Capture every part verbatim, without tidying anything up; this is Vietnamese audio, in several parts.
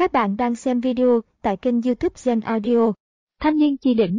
Các bạn đang xem video tại kênh YouTube Gen Audio. Thanh niên chi đỉnh.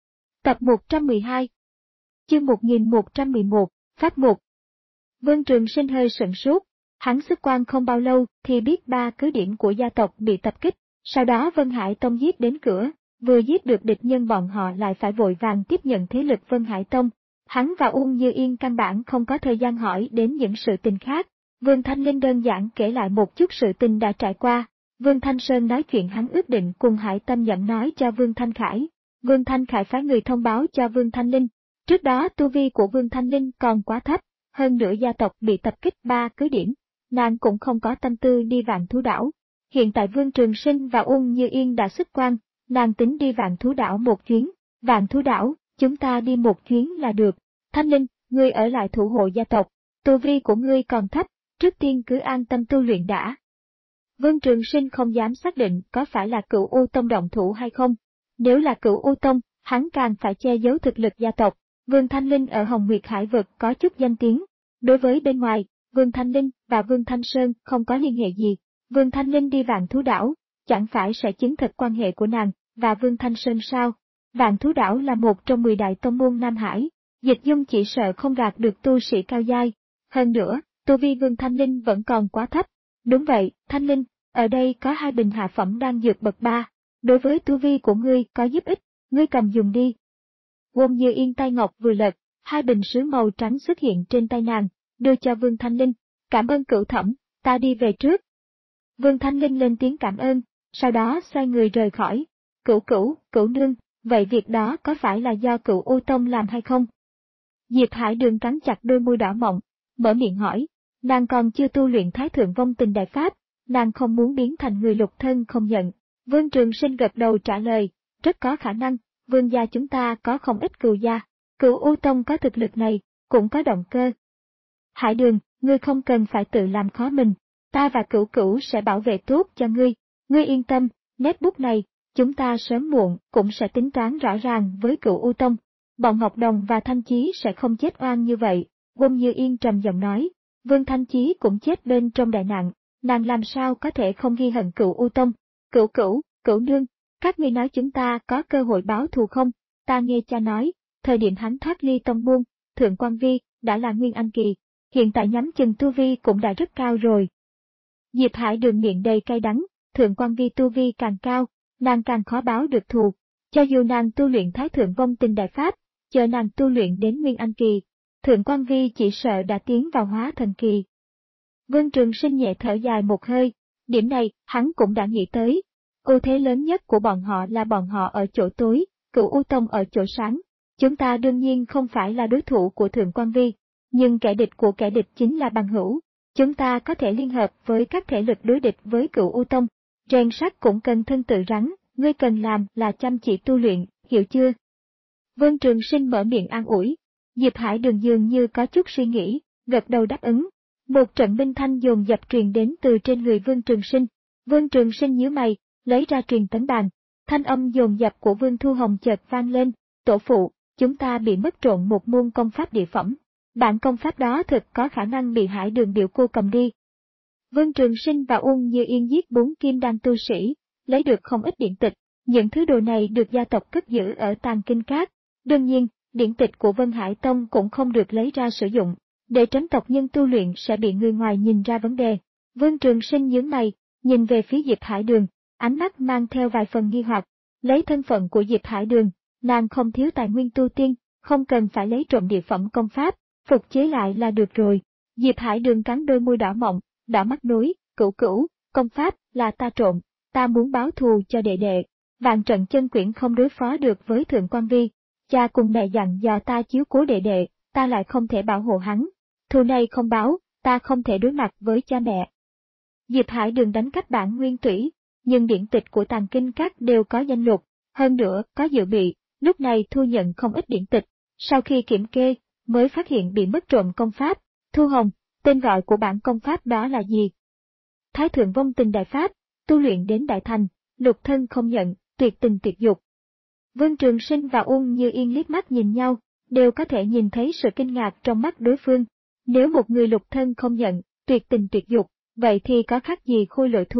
Tập một trăm mười hai. Chương một nghìn một trăm mười một, Pháp một. Vương Trường Sinh hơi sửng sốt, hắn xuất quan không bao lâu thì biết ba cứ điểm của gia tộc bị tập kích, sau đó Vân Hải Tông giết đến cửa, vừa giết được địch nhân bọn họ lại phải vội vàng tiếp nhận thế lực Vân Hải Tông. Hắn và Uông Như Yên căn bản không có thời gian hỏi đến những sự tình khác. Vương Thanh Linh đơn giản kể lại một chút sự tình đã trải qua. Vương Thanh Sơn nói chuyện hắn ước định cùng Hải Tâm Nhậm nói cho Vương Thanh Khải. Vương Thanh Khải phái người thông báo cho Vương Thanh Linh. Trước đó tu vi của Vương Thanh Linh còn quá thấp, hơn nữa gia tộc bị tập kích ba cứ điểm, nàng cũng không có tâm tư đi Vạn Thú Đảo. Hiện tại Vương Trường Sinh và Uông Như Yên đã xuất quan, nàng tính đi Vạn Thú Đảo một chuyến. Vạn Thú Đảo, chúng ta đi một chuyến là được. Thanh Linh, ngươi ở lại thủ hộ gia tộc, tu vi của ngươi còn thấp, trước tiên cứ an tâm tu luyện đã. Vương Trường Sinh không dám xác định có phải là Cửu U Tông động thủ hay không. Nếu là Cửu U Tông, hắn càng phải che giấu thực lực gia tộc. Vương Thanh Linh ở Hồng Nguyệt Hải vực có chút danh tiếng. Đối với bên ngoài, Vương Thanh Linh và Vương Thanh Sơn không có liên hệ gì. Vương Thanh Linh đi Vạn Thú Đảo, chẳng phải sẽ chứng thực quan hệ của nàng và Vương Thanh Sơn sao? Vạn Thú Đảo là một trong mười đại tông môn Nam Hải, Dịch Dung chỉ sợ không gạt được tu sĩ cao giai. Hơn nữa, tu vi Vương Thanh Linh vẫn còn quá thấp. Đúng vậy, Thanh Linh, ở đây có hai bình hạ phẩm đang dược bậc ba. Đối với tu vi của ngươi có giúp ích, ngươi cầm dùng đi. Uông Như Yên tay ngọc vừa lật, hai bình sứ màu trắng xuất hiện trên tay nàng, đưa cho Vương Thanh Linh. Cảm ơn cửu thẩm, ta đi về trước. Vương Thanh Linh lên tiếng cảm ơn, sau đó xoay người rời khỏi. Cửu cửu, cửu nương, vậy việc đó có phải là do Cửu U Tông làm hay không? Diệp Hải Đường cắn chặt đôi môi đỏ mọng, mở miệng hỏi. Nàng còn chưa tu luyện Thái Thượng Vong Tình Đại Pháp, nàng không muốn biến thành người lục thân không nhận. Vương Trường Sinh gật đầu trả lời, rất có khả năng, vương gia chúng ta có không ít cừu gia, Cửu U Tông có thực lực này, cũng có động cơ. Hải Đường, ngươi không cần phải tự làm khó mình, ta và Cửu Cửu sẽ bảo vệ tốt cho ngươi, ngươi yên tâm, nét bút này, chúng ta sớm muộn cũng sẽ tính toán rõ ràng với Cửu U Tông. Bọn Ngọc Đồng và Thanh Chí sẽ không chết oan như vậy, Uông Như Yên trầm giọng nói. Vương Thanh Chí cũng chết bên trong đại nạn, nàng làm sao có thể không ghi hận Cửu U Tông. Cửu cửu, cửu nương, các ngươi nói chúng ta có cơ hội báo thù không? Ta nghe cha nói, thời điểm hắn thoát ly tông môn, Thượng Quan Vi đã là Nguyên Anh kỳ, hiện tại nhắm chừng tu vi cũng đã rất cao rồi. Diệp Hải Đường miệng đầy cay đắng, Thượng Quan Vi tu vi càng cao, nàng càng khó báo được thù. Cho dù nàng tu luyện Thái Thượng Vong Tình Đại Pháp, chờ nàng tu luyện đến Nguyên Anh kỳ, Thượng Quan Vi chỉ sợ đã tiến vào hóa thần kỳ. Vương Trường Sinh nhẹ thở dài một hơi, điểm này hắn cũng đã nghĩ tới. Ưu thế lớn nhất của bọn họ là bọn họ ở chỗ tối, Cửu U Tông ở chỗ sáng. Chúng ta đương nhiên không phải là đối thủ của Thượng Quan Vi, nhưng kẻ địch của kẻ địch chính là bằng hữu. Chúng ta có thể liên hợp với các thể lực đối địch với Cửu U Tông. Rèn sắt cũng cần thân tự rắn, ngươi cần làm là chăm chỉ tu luyện, hiểu chưa? Vương Trường Sinh mở miệng an ủi. Diệp Hải Đường dường như có chút suy nghĩ, gật đầu đáp ứng. Một trận binh thanh dồn dập truyền đến từ trên người Vương Trường Sinh. Vương Trường Sinh nhíu mày, lấy ra truyền tấn bàn. Thanh âm dồn dập của Vương Thu Hồng chợt vang lên. Tổ phụ, chúng ta bị mất trộn một môn công pháp địa phẩm. Bản công pháp đó thực có khả năng bị Hải Đường biểu cô cầm đi. Vương Trường Sinh và Uông Như Yên giết bốn kim đan tu sĩ, lấy được không ít điển tịch. Những thứ đồ này được gia tộc cất giữ ở Tàng Kinh Các. Đương nhiên, điển tịch của Vân Hải Tông cũng không được lấy ra sử dụng, để tránh tộc nhân tu luyện sẽ bị người ngoài nhìn ra vấn đề. Vương Trường Sinh nhướng mày, nhìn về phía Diệp Hải Đường, ánh mắt mang theo vài phần nghi hoặc. Lấy thân phận của Diệp Hải Đường, nàng không thiếu tài nguyên tu tiên, không cần phải lấy trộm địa phẩm công pháp, phục chế lại là được rồi. Diệp Hải Đường cắn đôi môi đỏ mọng, đỏ mắt nối, cửu cửu, công pháp là ta trộm, ta muốn báo thù cho đệ đệ. Vạn trận chân quyển không đối phó được với Thượng Quan Vi. Cha cùng mẹ dặn dò ta chiếu cố đệ đệ, ta lại không thể bảo hộ hắn. Thù này không báo, ta không thể đối mặt với cha mẹ. Diệp Hải Đường đánh cắp bản nguyên thủy, nhưng điển tịch của Tàng Kinh Các đều có danh lục, hơn nữa có dự bị, lúc này thu nhận không ít điển tịch. Sau khi kiểm kê, mới phát hiện bị mất trộm công pháp. Thu Hồng, tên gọi của bản công pháp đó là gì? Thái Thượng Vong Tình Đại Pháp, tu luyện đến đại thành, lục thân không nhận, tuyệt tình tuyệt dục. Vương Trường Sinh và Uông Như Yên liếc mắt nhìn nhau, đều có thể nhìn thấy sự kinh ngạc trong mắt đối phương. Nếu một người lục thân không nhận, tuyệt tình tuyệt dục, vậy thì có khác gì khôi lỗi thú,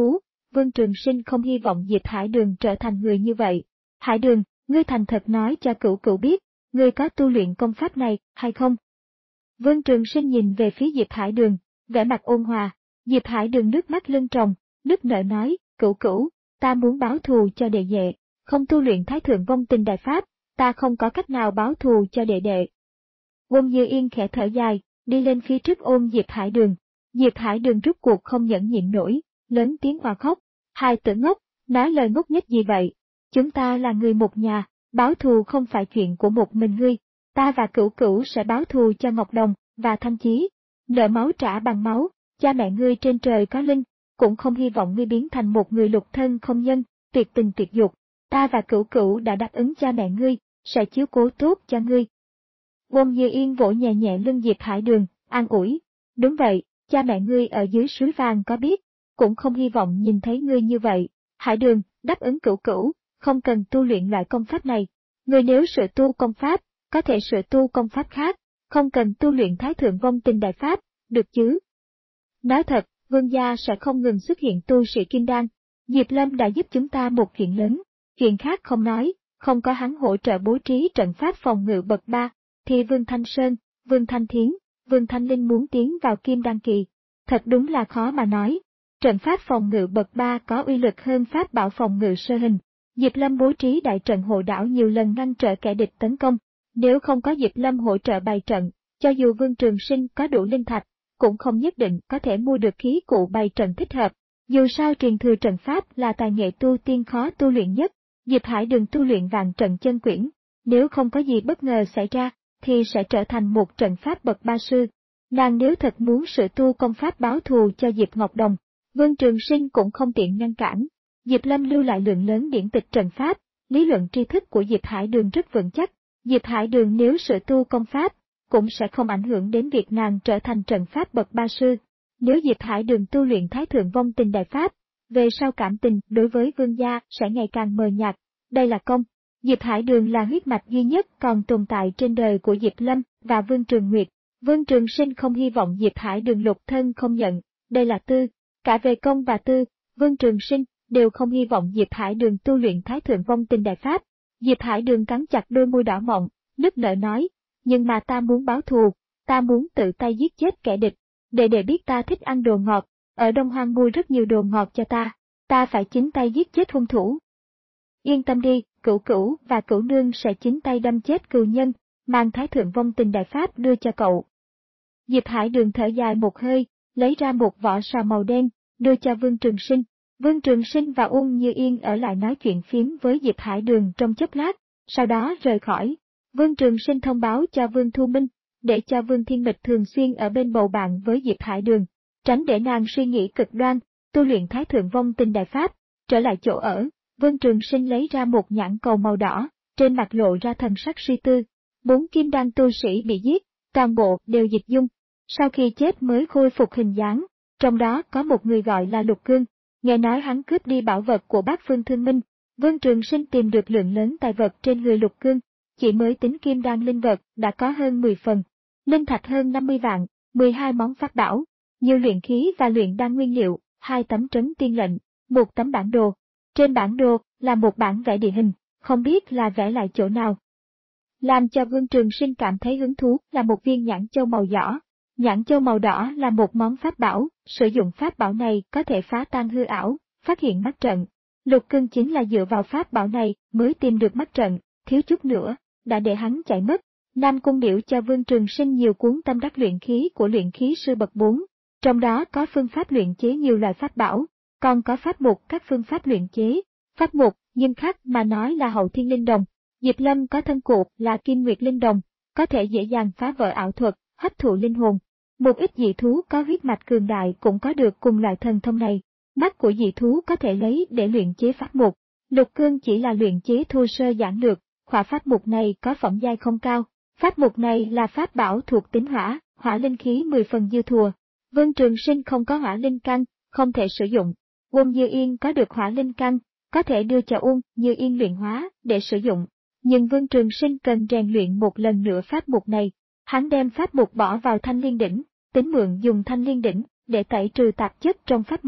Vương Trường Sinh không hy vọng Diệp Hải Đường trở thành người như vậy. Hải Đường, ngươi thành thật nói cho Cửu Cửu biết, ngươi có tu luyện công pháp này, hay không? Vương Trường Sinh nhìn về phía Diệp Hải Đường, vẻ mặt ôn hòa. Diệp Hải Đường nước mắt lưng tròng, nức nở nói, Cửu Cửu, ta muốn báo thù cho đệ đệ, không tu luyện Thái Thượng Vong Tình Đại Pháp, ta không có cách nào báo thù cho đệ đệ. Uông Như Yên khẽ thở dài, đi lên phía trước ôm Diệp Hải Đường. Diệp Hải Đường rút cuộc không nhẫn nhịn nổi, lớn tiếng òa khóc. Hai tử ngốc, nói lời ngốc nghếch gì vậy? Chúng ta là người một nhà, báo thù không phải chuyện của một mình ngươi. Ta và Cửu Cửu sẽ báo thù cho Ngọc Đồng và Thanh Chí. Nợ máu trả bằng máu, cha mẹ ngươi trên trời có linh, cũng không hy vọng ngươi biến thành một người lục thân không nhân, tuyệt tình tuyệt dục. Ta và Cửu Cửu đã đáp ứng cha mẹ ngươi, sẽ chiếu cố tốt cho ngươi. Uông Như Yên vỗ nhẹ nhẹ lưng Diệp Hải Đường, an ủi. Đúng vậy, cha mẹ ngươi ở dưới suối vàng có biết, cũng không hy vọng nhìn thấy ngươi như vậy. Hải Đường, đáp ứng Cửu Cửu, không cần tu luyện loại công pháp này. Ngươi nếu sửa tu công pháp, có thể sửa tu công pháp khác, không cần tu luyện Thái Thượng Vong Tình Đại Pháp, được chứ? Nói thật, Vương gia sẽ không ngừng xuất hiện tu sĩ kim đan. Diệp Lâm đã giúp chúng ta một chuyện lớn, chuyện khác không nói, không có hắn hỗ trợ bố trí trận pháp phòng ngự bậc ba, thì Vương Thanh Sơn, Vương Thanh Thiến, Vương Thanh Linh muốn tiến vào kim đan kỳ. Thật đúng là khó mà nói. Trận pháp phòng ngự bậc ba có uy lực hơn pháp bảo phòng ngự sơ hình. Diệp Lâm bố trí đại trận hộ đảo nhiều lần ngăn trở kẻ địch tấn công. Nếu không có Diệp Lâm hỗ trợ bày trận, cho dù Vương Trường Sinh có đủ linh thạch, cũng không nhất định có thể mua được khí cụ bày trận thích hợp. Dù sao truyền thừa trận pháp là tài nghệ tu tiên khó tu luyện nhất, Diệp Hải Đường tu luyện vạn trận chân quyển, nếu không có gì bất ngờ xảy ra, thì sẽ trở thành một trận pháp bậc ba sư. Nàng nếu thật muốn sửa tu công pháp báo thù cho Diệp Ngọc Đồng, Vương Trường Sinh cũng không tiện ngăn cản. Diệp Lâm lưu lại lượng lớn điển tịch trận pháp, lý luận tri thức của Diệp Hải Đường rất vững chắc. Diệp Hải Đường nếu sửa tu công pháp, cũng sẽ không ảnh hưởng đến việc nàng trở thành trận pháp bậc ba sư. Nếu Diệp Hải Đường tu luyện Thái Thượng Vong Tình Đại Pháp, về sau cảm tình đối với Vương gia sẽ ngày càng mờ nhạt. Đây là công. Diệp Hải Đường là huyết mạch duy nhất còn tồn tại trên đời của Diệp Lâm và Vương Trường Nguyệt. Vương Trường Sinh không hy vọng Diệp Hải Đường lục thân không nhận. Đây là tư. Cả về công và tư, Vương Trường Sinh đều không hy vọng Diệp Hải Đường tu luyện Thái Thượng Vong Tình Đại Pháp. Diệp Hải Đường cắn chặt đôi môi đỏ mọng, nức nở nói, nhưng mà ta muốn báo thù, ta muốn tự tay giết chết kẻ địch. Để để biết ta thích ăn đồ ngọt, ở Đông Hoang mua rất nhiều đồ ngọt cho ta, ta phải chính tay giết chết hung thủ. Yên tâm đi, Cửu Cửu và Cửu Nương sẽ chính tay đâm chết cừu nhân, mang Thái Thượng Vong Tình Đại Pháp đưa cho cậu. Diệp Hải Đường thở dài một hơi, lấy ra một vỏ sò màu đen, đưa cho Vương Trường Sinh. Vương Trường Sinh và Uông Như Yên ở lại nói chuyện phiếm với Diệp Hải Đường trong chốc lát, sau đó rời khỏi. Vương Trường Sinh thông báo cho Vương Thu Minh, để cho Vương Thiên Mịch thường xuyên ở bên bầu bạn với Diệp Hải Đường, tránh để nàng suy nghĩ cực đoan, tu luyện Thái Thượng Vong Tình Đại Pháp. Trở lại chỗ ở, Vương Trường Sinh lấy ra một nhãn cầu màu đỏ, trên mặt lộ ra thần sắc suy tư. Bốn kim đan tu sĩ bị giết, toàn bộ đều dịch dung, sau khi chết mới khôi phục hình dáng, trong đó có một người gọi là Lục Cương, nghe nói hắn cướp đi bảo vật của Bát Phương Thương Minh. Vương Trường Sinh tìm được lượng lớn tài vật trên người Lục Cương, chỉ mới tính kim đan linh vật đã có hơn mười phần, linh thạch hơn năm mươi vạn, mười hai món pháp bảo, nhiều luyện khí và luyện đan nguyên liệu, hai tấm trấn tiên lệnh, một tấm bản đồ. Trên bản đồ là một bản vẽ địa hình, không biết là vẽ lại chỗ nào. Làm cho Vương Trường Sinh cảm thấy hứng thú là một viên nhãn châu màu đỏ. Nhãn châu màu đỏ là một món pháp bảo, sử dụng pháp bảo này có thể phá tan hư ảo, phát hiện mắt trận. Lục Cương chính là dựa vào pháp bảo này mới tìm được mắt trận, thiếu chút nữa, đã để hắn chạy mất. Nam Cung biểu cho Vương Trường Sinh nhiều cuốn tâm đắc luyện khí của luyện khí sư bậc bốn, trong đó có phương pháp luyện chế nhiều loại pháp bảo, còn có pháp mục các phương pháp luyện chế. Pháp mục, nghiêm khắc mà nói là hậu thiên linh đồng. Diệp Lâm có thân cụ là kim nguyệt linh đồng, có thể dễ dàng phá vỡ ảo thuật, hấp thụ linh hồn. Một ít dị thú có huyết mạch cường đại cũng có được cùng loại thần thông này. Mắt của dị thú có thể lấy để luyện chế pháp mục. Lục Cương chỉ là luyện chế thô sơ giản lược, khỏa pháp mục này có phẩm giai không cao. Pháp mục này là pháp bảo thuộc tính hỏa, hỏa linh khí mười phần dư thừa. Vương Trường Sinh không có hỏa linh căn, không thể sử dụng. Uông Như Yên có được hỏa linh căn, có thể đưa cho Uông Như Yên luyện hóa để sử dụng. Nhưng Vương Trường Sinh cần rèn luyện một lần nữa pháp mục này. Hắn đem pháp mục bỏ vào thanh liên đỉnh, tính mượn dùng thanh liên đỉnh để tẩy trừ tạp chất trong pháp mục,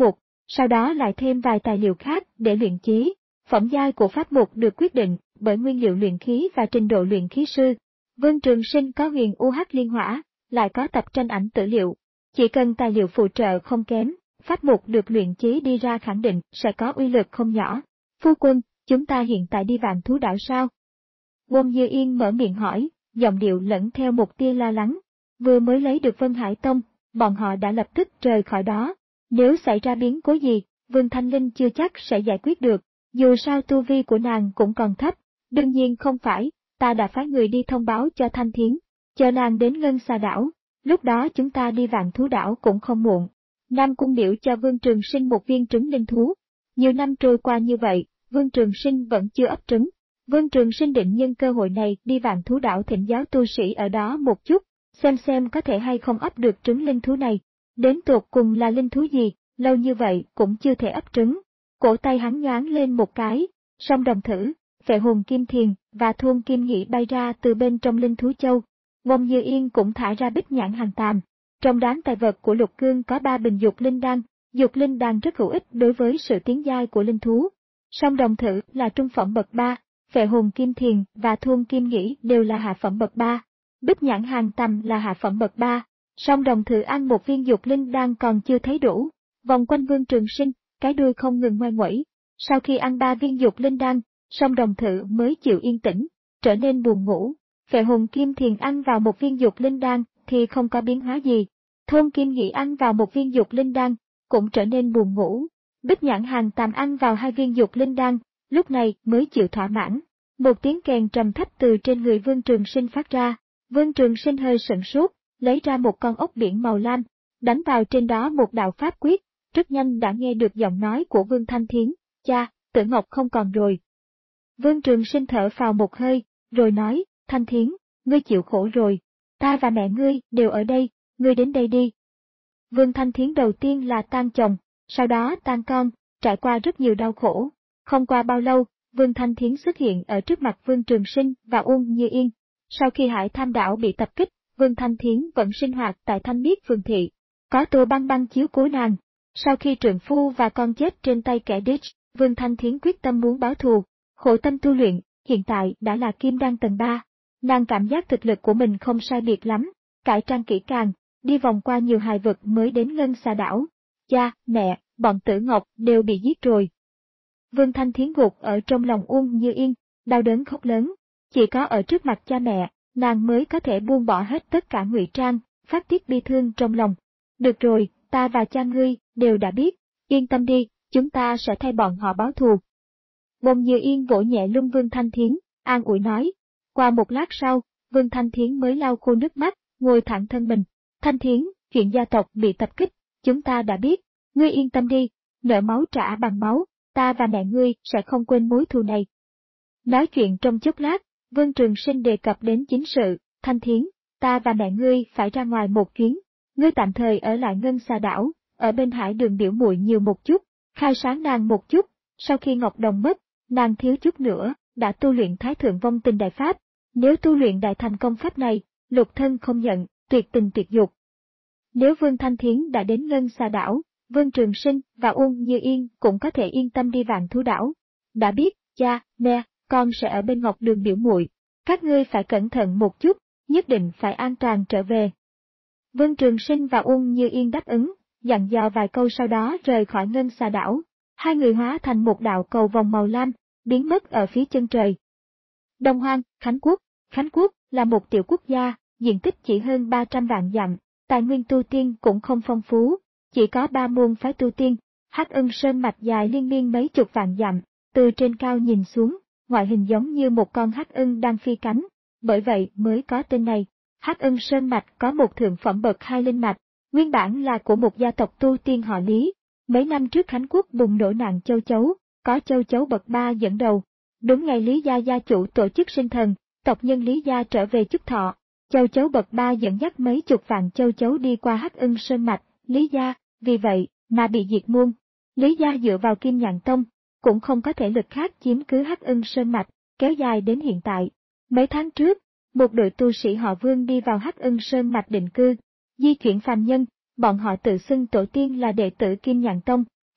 sau đó lại thêm vài tài liệu khác để luyện chí. Phẩm giai của pháp mục được quyết định bởi nguyên liệu luyện khí và trình độ luyện khí sư. Vương Trường Sinh có huyền u hắc liên hỏa, lại có tập tranh ảnh tư liệu. Chỉ cần tài liệu phụ trợ không kém, pháp mục được luyện chí đi ra khẳng định sẽ có uy lực không nhỏ. Phu quân, chúng ta hiện tại đi Vạn Thú Đảo sao? Bông Như Yên mở miệng hỏi, giọng điệu lẫn theo một tia lo lắng. Vừa mới lấy được Vân Hải Tông, bọn họ đã lập tức rời khỏi đó. Nếu xảy ra biến cố gì, Vương Thanh Linh chưa chắc sẽ giải quyết được. Dù sao tu vi của nàng cũng còn thấp. Đương nhiên không phải, ta đã phái người đi thông báo cho Thanh Thiến, chờ nàng đến Ngân Xà Đảo. Lúc đó chúng ta đi Vạn Thú Đảo cũng không muộn. Nam Cung biểu cho Vương Trường Sinh một viên trứng linh thú. Nhiều năm trôi qua như vậy, Vương Trường Sinh vẫn chưa ấp trứng. Vương Trường Sinh định nhân cơ hội này đi Vạn Thú Đảo thỉnh giáo tu sĩ ở đó một chút, xem xem có thể hay không ấp được trứng linh thú này. Đến tột cùng là linh thú gì, lâu như vậy cũng chưa thể ấp trứng. Cổ tay hắn nhoáng lên một cái, song đồng thử, Phệ Hồn Kim Thiền và Thôn Kim Nhĩ bay ra từ bên trong linh thú châu. Ngông Như Yên cũng thả ra bích nhãn hàng tàm. Trong đám tài vật của Lục Cương có ba bình dục linh đan, dục linh đan rất hữu ích đối với sự tiến giai của linh thú. Song đồng thử là trung phẩm bậc ba, Phệ Hồn Kim Thiền và Thôn Kim Nhĩ đều là hạ phẩm bậc ba. Bích nhãn hàng tầm là hạ phẩm bậc ba, song đồng thử ăn một viên dục linh đan còn chưa thấy đủ. Vòng quanh Vương Trường Sinh, cái đuôi không ngừng ngoe nguẩy. Sau khi ăn ba viên dục linh đan, song đồng thử mới chịu yên tĩnh, trở nên buồn ngủ. Phệ Hồn Kim Thiền ăn vào một viên dục linh đan thì không có biến hóa gì. Thôn Kim Nhĩ ăn vào một viên dục linh đan, cũng trở nên buồn ngủ. Bích nhãn hàng tàm ăn vào hai viên dục linh đan, lúc này mới chịu thỏa mãn. Một tiếng kèn trầm thấp từ trên người Vương Trường Sinh phát ra. Vương Trường Sinh hơi sửng sốt, lấy ra một con ốc biển màu lam, đánh vào trên đó một đạo pháp quyết. Rất nhanh đã nghe được giọng nói của Vương Thanh Thiến, cha, Tử Ngọc không còn rồi. Vương Trường Sinh thở phào một hơi, rồi nói, Thanh Thiến, ngươi chịu khổ rồi, ta và mẹ ngươi đều ở đây, ngươi đến đây đi. Vương Thanh Thiến đầu tiên là tan chồng, sau đó tan con, trải qua rất nhiều đau khổ. Không qua bao lâu, Vương Thanh Thiến xuất hiện ở trước mặt Vương Trường Sinh và Uông Như Yên. Sau khi Hải Tham Đảo bị tập kích, Vương Thanh Thiến vẫn sinh hoạt tại Thanh Miết Phường Thị. Có Tô Băng Băng chiếu cố nàng. Sau khi trượng phu và con chết trên tay kẻ địch, Vương Thanh Thiến quyết tâm muốn báo thù, khổ tâm tu luyện, hiện tại đã là kim đan tầng ba. Nàng cảm giác thực lực của mình không sai biệt lắm, cải trang kỹ càng, đi vòng qua nhiều hài vực mới đến Ngân Xà Đảo. Cha, mẹ, bọn Tử Ngọc đều bị giết rồi. Vương Thanh Thiến gục ở trong lòng Uông Như Yên, đau đớn khóc lớn. Chỉ có ở trước mặt cha mẹ, nàng mới có thể buông bỏ hết tất cả ngụy trang, phát tiết bi thương trong lòng. Được rồi, ta và cha ngươi đều đã biết, yên tâm đi, chúng ta sẽ thay bọn họ báo thù. Bông Như Yên vỗ nhẹ lưng Vương Thanh Thiến, an ủi nói. Qua một lát sau, Vương Thanh Thiến mới lau khô nước mắt, ngồi thẳng thân mình. Thanh Thiến, chuyện gia tộc bị tập kích, chúng ta đã biết, ngươi yên tâm đi, nợ máu trả bằng máu, ta và mẹ ngươi sẽ không quên mối thù này. Nói chuyện trong chốc lát, Vương Trường Sinh đề cập đến chính sự, Thanh Thiến, ta và mẹ ngươi phải ra ngoài một chuyến, ngươi tạm thời ở lại Ngân Xà Đảo, ở bên hải đường biểu muội nhiều một chút, khai sáng nàng một chút. Sau khi Ngọc Đồng mất, nàng thiếu chút nữa đã tu luyện Thái Thượng Vong Tình Đại Pháp, nếu tu luyện đại thành công pháp này, lục thân không nhận, tuyệt tình tuyệt dục. Nếu Vương Thanh Thiến đã đến Ngân Xà Đảo, Vương Trường Sinh và Uông Như Yên cũng có thể yên tâm đi Vạn Thú Đảo. Đã biết, cha, mẹ, con sẽ ở bên Ngọc Đường biểu muội, các ngươi phải cẩn thận một chút, nhất định phải an toàn trở về. Vương Trường Sinh và Uông Như Yên đáp ứng, dặn dò vài câu sau đó rời khỏi Ngân Xà Đảo. Hai người hóa thành một đạo cầu vòng màu lam, biến mất ở phía chân trời. Đông Hoang, Khánh Quốc. Khánh Quốc là một tiểu quốc gia, diện tích chỉ hơn ba trăm vạn dặm, tài nguyên tu tiên cũng không phong phú, chỉ có ba môn phái tu tiên. Hắc Ưng Sơn mạch dài liên miên mấy chục vạn dặm, từ trên cao nhìn xuống, ngoại hình giống như một con hắc ưng đang phi cánh, bởi vậy mới có tên này. Hắc Ưng Sơn mạch có một thượng phẩm bậc hai linh mạch, nguyên bản là của một gia tộc tu tiên họ Lý. Mấy năm trước Khánh Quốc bùng nổ nạn châu chấu, có châu chấu bậc ba dẫn đầu. Đúng ngày Lý gia gia chủ tổ chức sinh thần, tộc nhân Lý gia trở về chúc thọ, châu chấu bậc ba dẫn dắt mấy chục vạn châu chấu đi qua Hắc Ưng Sơn mạch, Lý gia, vì vậy mà bị diệt môn. Lý gia dựa vào Kim Nhạn Tông, cũng không có thể lực khác chiếm cứ Hắc Ưng Sơn mạch, kéo dài đến hiện tại. Mấy tháng trước, một đội tu sĩ họ Vương đi vào Hắc Ưng Sơn mạch định cư, di chuyển phàm nhân, bọn họ tự xưng tổ tiên là đệ tử Kim Nhạn Tông.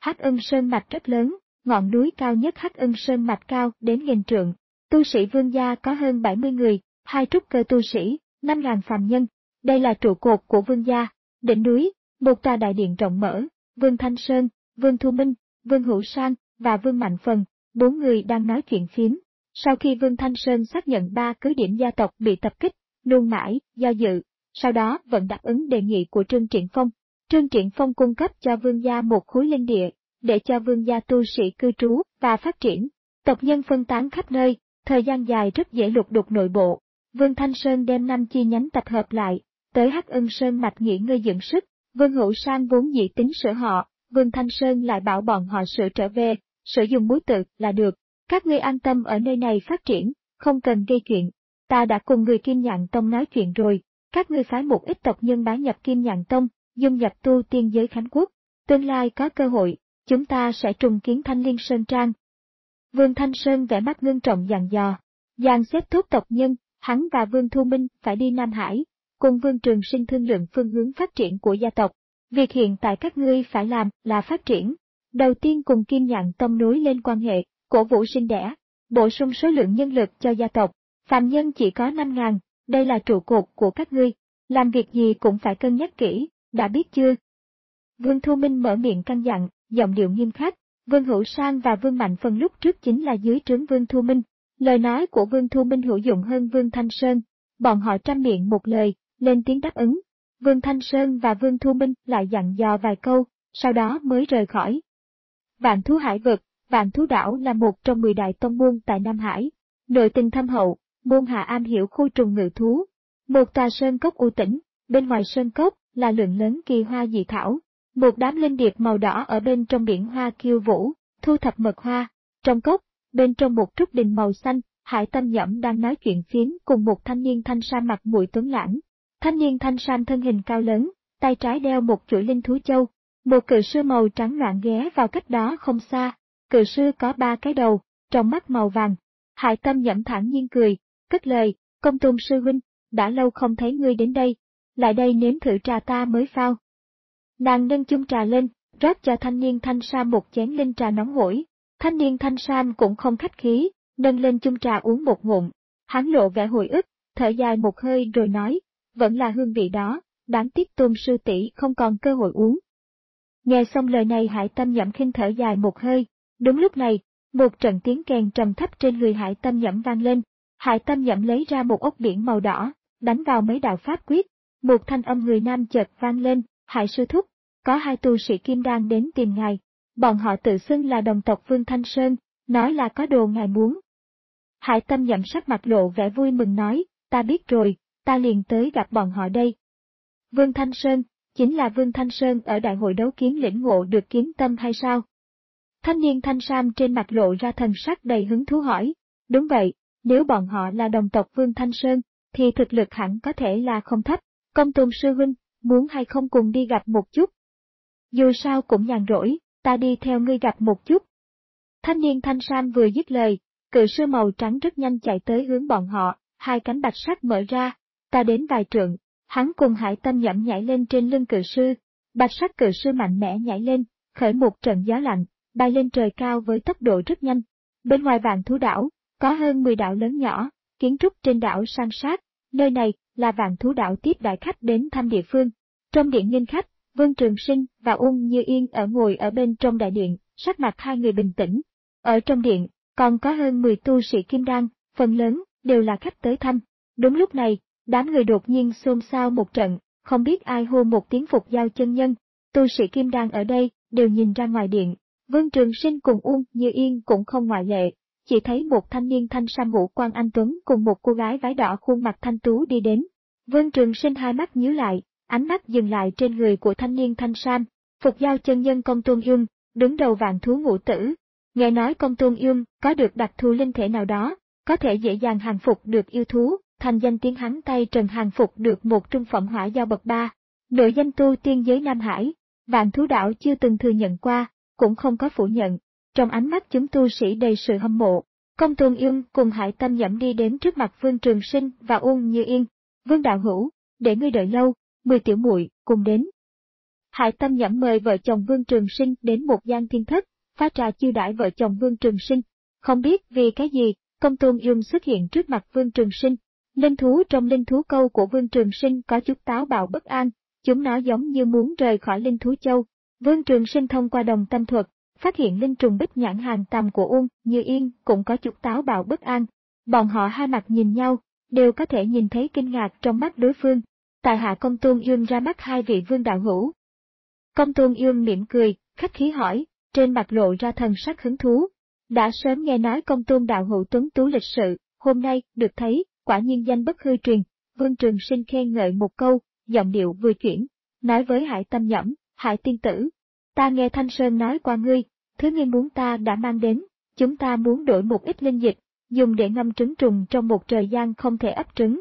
Hắc Ân Sơn Mạch rất lớn, ngọn núi cao nhất Hắc Ân Sơn Mạch cao đến nghìn trượng. Tu sĩ Vương gia có hơn bảy mươi người, hai trúc cơ tu sĩ, năm ngàn phàm nhân. Đây là trụ cột của Vương gia. Đỉnh núi, một tòa đại điện rộng mở, Vương Thanh Sơn, Vương Thu Minh, Vương Hữu Sang và Vương Mạnh Phần, bốn người đang nói chuyện phiếm. Sau khi Vương Thanh Sơn xác nhận ba cứ điểm gia tộc bị tập kích, luôn mãi, do dự, sau đó vẫn đáp ứng đề nghị của Trương Triển Phong. Trương Triển Phong cung cấp cho Vương gia một khối linh địa, để cho Vương gia tu sĩ cư trú và phát triển. Tộc nhân phân tán khắp nơi, thời gian dài rất dễ lục đục nội bộ. Vương Thanh Sơn đem năm chi nhánh tập hợp lại, tới Hắc Ân Sơn Mạch nghỉ ngơi dưỡng sức. Vương Hữu Sang vốn dĩ tính sửa họ, Vương Thanh Sơn lại bảo bọn họ sửa trở về, sử dụng muối tự là được. Các ngươi an tâm ở nơi này phát triển, không cần gây chuyện. Ta đã cùng người Kim Nhạn Tông nói chuyện rồi, các ngươi phái một ít tộc nhân bá nhập Kim Nhạn Tông, dung nhập tu tiên giới Khánh Quốc. Tương lai có cơ hội, chúng ta sẽ trùng kiến Thanh Liên Sơn Trang. Vương Thanh Sơn vẻ mặt ngưng trọng dặn dò, dàn xếp tốt tộc nhân, hắn và Vương Thu Minh phải đi Nam Hải, cùng Vương Trường Sinh thương lượng phương hướng phát triển của gia tộc. Việc hiện tại các ngươi phải làm là phát triển. Đầu tiên cùng Kim Nhạn Tông nối lên quan hệ, cổ vũ sinh đẻ, bổ sung số lượng nhân lực cho gia tộc. Phạm nhân chỉ có năm ngàn, đây là trụ cột của các ngươi. Làm việc gì cũng phải cân nhắc kỹ, đã biết chưa? Vương Thu Minh mở miệng căn dặn, giọng điệu nghiêm khắc. Vương Hữu Sang và Vương Mạnh Phần lúc trước chính là dưới trướng Vương Thu Minh. Lời nói của Vương Thu Minh hữu dụng hơn Vương Thanh Sơn. Bọn họ trăm miệng một lời, lên tiếng đáp ứng. Vương Thanh Sơn và Vương Thu Minh lại dặn dò vài câu, sau đó mới rời khỏi. Vạn Thú Hải Vực, Vạn Thú Đảo là một trong mười đại tông môn tại Nam Hải. Nội tình thâm hậu, môn hạ am hiểu khu trùng ngự thú. Một tòa sơn cốc u tĩnh, bên ngoài sơn cốc là lượng lớn kỳ hoa dị thảo. Một đám linh điệp màu đỏ ở bên trong biển hoa kiêu vũ, thu thập mật hoa. Trong cốc, bên trong một trúc đình màu xanh, Hải Tâm Nhẫm đang nói chuyện phiếm cùng một thanh niên thanh sam mặt mũi tuấn lãng. Thanh niên thanh sam thân hình cao lớn, tay trái đeo một chuỗi linh thú châu. Một cự sư màu trắng loạn ghé vào cách đó không xa. Cự sư có ba cái đầu, trong mắt màu vàng. Hải Tâm Nhẫm thản nhiên cười, cất lời, Công Tôn sư huynh, đã lâu không thấy ngươi đến đây, lại đây nếm thử trà ta mới phao. Nàng nâng chung trà lên, rót cho thanh niên thanh sam một chén linh trà nóng hổi. Thanh niên thanh sam cũng không khách khí, nâng lên chung trà uống một ngụm. Hắn lộ vẻ hồi ức, thở dài một hơi rồi nói, vẫn là hương vị đó, đáng tiếc Tôn sư tỷ không còn cơ hội uống. Nghe xong lời này Hải Tâm Nhẫm khinh thở dài một hơi. Đúng lúc này, một trận tiếng kèn trầm thấp trên người Hải Tâm Nhẫm vang lên. Hải Tâm Nhẫm lấy ra một ốc biển màu đỏ, đánh vào mấy đạo pháp quyết. Một thanh âm người nam chợt vang lên, Hải sư thúc, có hai tu sĩ kim đan đến tìm ngài. Bọn họ tự xưng là đồng tộc Vương Thanh Sơn, nói là có đồ ngài muốn. Hải Tâm Nhẫm sắc mặt lộ vẻ vui mừng nói, ta biết rồi, ta liền tới gặp bọn họ đây. Vương Thanh Sơn, chính là Vương Thanh Sơn ở đại hội đấu kiếm lĩnh ngộ được kiếm tâm hay sao? Thanh niên thanh sam trên mặt lộ ra thần sắc đầy hứng thú hỏi, đúng vậy, nếu bọn họ là đồng tộc Vương Thanh Sơn, thì thực lực hẳn có thể là không thấp. Công Tôn sư huynh, muốn hay không cùng đi gặp một chút? Dù sao cũng nhàn rỗi, ta đi theo ngươi gặp một chút. Thanh niên thanh sam vừa dứt lời, cự sư màu trắng rất nhanh chạy tới hướng bọn họ, hai cánh bạch sắc mở ra, ta đến vài trượng, hắn cùng Hải Tâm Nhẫm nhảy lên trên lưng cự sư, bạch sắc cự sư mạnh mẽ nhảy lên, khởi một trận gió lạnh, bay lên trời cao với tốc độ rất nhanh. Bên ngoài Vạn Thú Đảo, có hơn mười đảo lớn nhỏ, kiến trúc trên đảo san sát, nơi này là Vạn Thú Đảo tiếp đại khách đến thăm địa phương. Trong điện nghênh khách, Vương Trường Sinh và Ung Như Yên ở ngồi ở bên trong đại điện, sắc mặt hai người bình tĩnh. Ở trong điện, còn có hơn mười tu sĩ kim đan, phần lớn đều là khách tới thăm. Đúng lúc này, đám người đột nhiên xôn xao một trận, không biết ai hô một tiếng Phục Giao chân nhân. Tu sĩ kim đan ở đây đều nhìn ra ngoài điện. Vương Trường Sinh cùng Ung Như Yên cũng không ngoại lệ, chỉ thấy một thanh niên thanh sam ngũ quan anh tuấn cùng một cô gái váy đỏ khuôn mặt thanh tú đi đến. Vương Trường Sinh hai mắt nhíu lại, ánh mắt dừng lại trên người của thanh niên thanh sam. Phục Giao chân nhân Công Tôn Yum, đứng đầu Vạn Thú ngũ tử. Nghe nói Công Tôn Yum có được đặc thù linh thể nào đó, có thể dễ dàng hàng phục được yêu thú, thành danh tiếng hắn tay trần hàng phục được một trung phẩm hỏa giao bậc ba. Nội danh tu tiên giới Nam Hải, Vạn Thú Đảo chưa từng thừa nhận qua, cũng không có phủ nhận. Trong ánh mắt chúng tu sĩ đầy sự hâm mộ, Công Tôn Yum cùng Hải Tâm Nhẫm đi đến trước mặt Vương Trường Sinh và Ung Như Yên. Vương đạo hữu, để ngươi đợi lâu, mười tiểu muội cùng đến. Hải Tâm Nhẫm mời vợ chồng Vương Trường Sinh đến một gian thiên thất, pha trà chiêu đãi vợ chồng Vương Trường Sinh. Không biết vì cái gì, Công Tôn Dương xuất hiện trước mặt Vương Trường Sinh. Linh thú trong linh thú câu của Vương Trường Sinh có chút táo bạo bất an, chúng nó giống như muốn rời khỏi linh thú châu. Vương Trường Sinh thông qua đồng tâm thuật, phát hiện linh trùng bích nhãn hàng tầm của Uông Như Yên cũng có chút táo bạo bất an. Bọn họ hai mặt nhìn nhau, đều có thể nhìn thấy kinh ngạc trong mắt đối phương. Tại hạ Công Tôn Dương ra mắt hai vị vương đạo hữu. Công Tôn Dương mỉm cười, khách khí hỏi, trên mặt lộ ra thần sắc hứng thú. Đã sớm nghe nói Công Tôn đạo hữu tuấn tú lịch sự, hôm nay được thấy, quả nhiên danh bất hư truyền. Vương Trường Sinh khen ngợi một câu, giọng điệu vừa chuyển, nói với Hải Tâm Nhẫm, Hải tiên tử, ta nghe Thanh Sơn nói qua ngươi, thứ ngươi muốn ta đã mang đến, chúng ta muốn đổi một ít linh dịch, dùng để ngâm trứng trùng trong một thời gian không thể ấp trứng.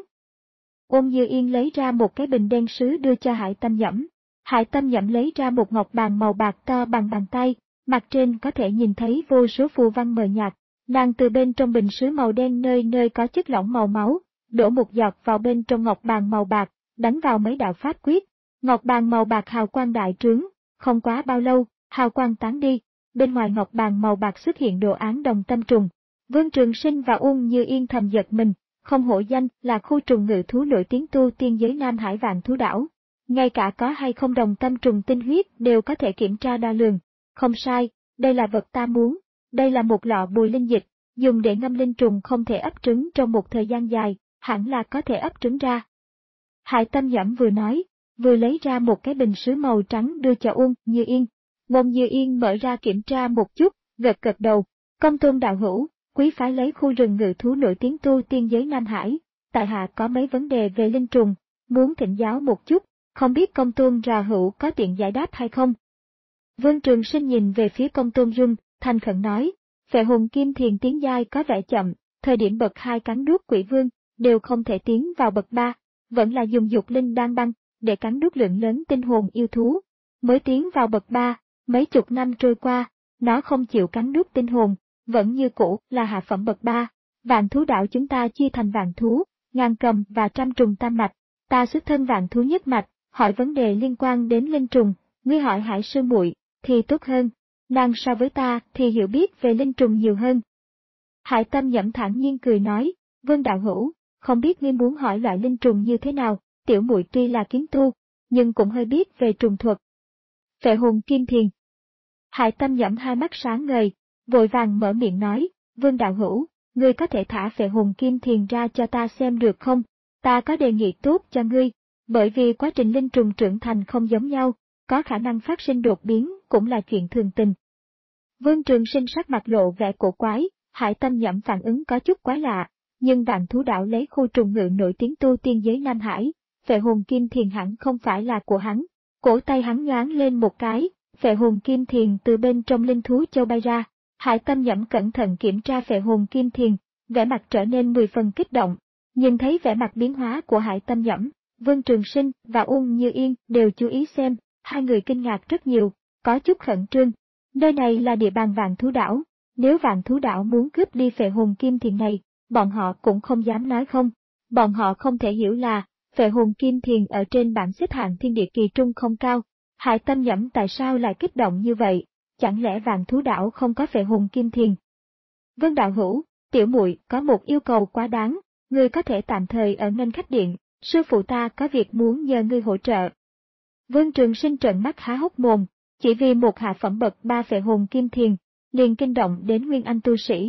Ôn Như Yên lấy ra một cái bình đen sứ đưa cho Hải Tâm Nhẫm. Hải Tâm Nhẫm lấy ra một ngọc bàn màu bạc to bằng bàn tay, mặt trên có thể nhìn thấy vô số phù văn mờ nhạt. Nàng từ bên trong bình sứ màu đen nơi nơi có chất lỏng màu máu, đổ một giọt vào bên trong ngọc bàn màu bạc, đánh vào mấy đạo pháp quyết. Ngọc bàn màu bạc hào quang đại trướng, không quá bao lâu, hào quang tán đi, bên ngoài ngọc bàn màu bạc xuất hiện đồ án đồng tâm trùng. Vương Trường Sinh và Uông Như Yên thầm giật mình, không hổ danh là khu trùng ngự thú nổi tiếng tu tiên giới Nam Hải Vạn Thú Đảo. Ngay cả có hay không đồng tâm trùng tinh huyết đều có thể kiểm tra đo lường. Không sai, đây là vật ta muốn. Đây là một lọ bùi linh dịch, dùng để ngâm linh trùng không thể ấp trứng trong một thời gian dài, hẳn là có thể ấp trứng ra. Hải Tâm Nhẫm vừa nói, vừa lấy ra một cái bình sứ màu trắng đưa cho Uông Như Yên. Uông Như Yên mở ra kiểm tra một chút, gật gật đầu. Công Tôn đạo hữu, quý phái lấy khu rừng ngự thú nổi tiếng tu tiên giới Nam Hải, tại hạ có mấy vấn đề về linh trùng, muốn thỉnh giáo một chút, không biết Công Tôn đạo hữu có tiện giải đáp hay không? Vương Trường Sinh nhìn về phía Công Tôn Dung, thành khẩn nói, Phệ hồn kim thiền tiến giai có vẻ chậm, thời điểm bậc hai cắn nuốt quỷ vương, đều không thể tiến vào bậc ba, vẫn là dùng dục linh đan băng, để cắn nuốt lượng lớn tinh hồn yêu thú. Mới tiến vào bậc ba, mấy chục năm trôi qua, nó không chịu cắn nuốt tinh hồn, vẫn như cũ là hạ phẩm bậc ba. Vạn thú đạo chúng ta chia thành vạn thú, ngàn cầm và trăm trùng tam mạch, ta xuất thân vạn thú nhất mạch, hỏi vấn đề liên quan đến linh trùng, ngươi hỏi Hải sư muội thì tốt hơn. Nàng so với ta thì hiểu biết về linh trùng nhiều hơn. Hải Tâm Nhẫm thản nhiên cười nói, Vương đạo hữu, không biết ngươi muốn hỏi loại linh trùng như thế nào, tiểu muội tuy là kiến tu, nhưng cũng hơi biết về trùng thuật. Phệ hồn kim thiền. Hải Tâm Nhẫm hai mắt sáng ngời, vội vàng mở miệng nói, Vương đạo hữu, ngươi có thể thả phệ hồn kim thiền ra cho ta xem được không? Ta có đề nghị tốt cho ngươi, bởi vì quá trình linh trùng trưởng thành không giống nhau, có khả năng phát sinh đột biến cũng là chuyện thường tình. Vương Trường Sinh sắc mặt lộ vẻ cổ quái, Hải Tâm Nhẫm phản ứng có chút quái lạ, nhưng Vạn Thú Đảo lấy khu trùng ngự nổi tiếng tu tiên giới Nam Hải, phệ hồn kim thiền hẳn không phải là của hắn. Cổ tay hắn nhoáng lên một cái, phệ hồn kim thiền từ bên trong linh thú châu bay ra. Hải Tâm Nhẫm cẩn thận kiểm tra phệ hồn kim thiền, vẻ mặt trở nên mười phần kích động. Nhìn thấy vẻ mặt biến hóa của Hải Tâm Nhẫm, Vương Trường Sinh và Uông Như Yên đều chú ý xem, hai người kinh ngạc rất nhiều, có chút khẩn trương. Nơi này là địa bàn Vạn Thú Đảo, nếu Vạn Thú Đảo muốn cướp đi phệ hồn kim thiền này, bọn họ cũng không dám nói không. Bọn họ không thể hiểu là, phệ hồn kim thiền ở trên bảng xếp hạng thiên địa kỳ trung không cao. Hải Tâm Nhẫm tại sao lại kích động như vậy? Chẳng lẽ Vạn Thú Đảo không có phệ hồn kim thiền? Vương đạo hữu, tiểu muội có một yêu cầu quá đáng, ngươi có thể tạm thời ở Ngân Khách Điện, sư phụ ta có việc muốn nhờ ngươi hỗ trợ. Vương Trường Sinh trợn mắt há hốc mồm, chỉ vì một hạ phẩm bậc ba phệ hồn kim thiền, liền kinh động đến nguyên anh tu sĩ.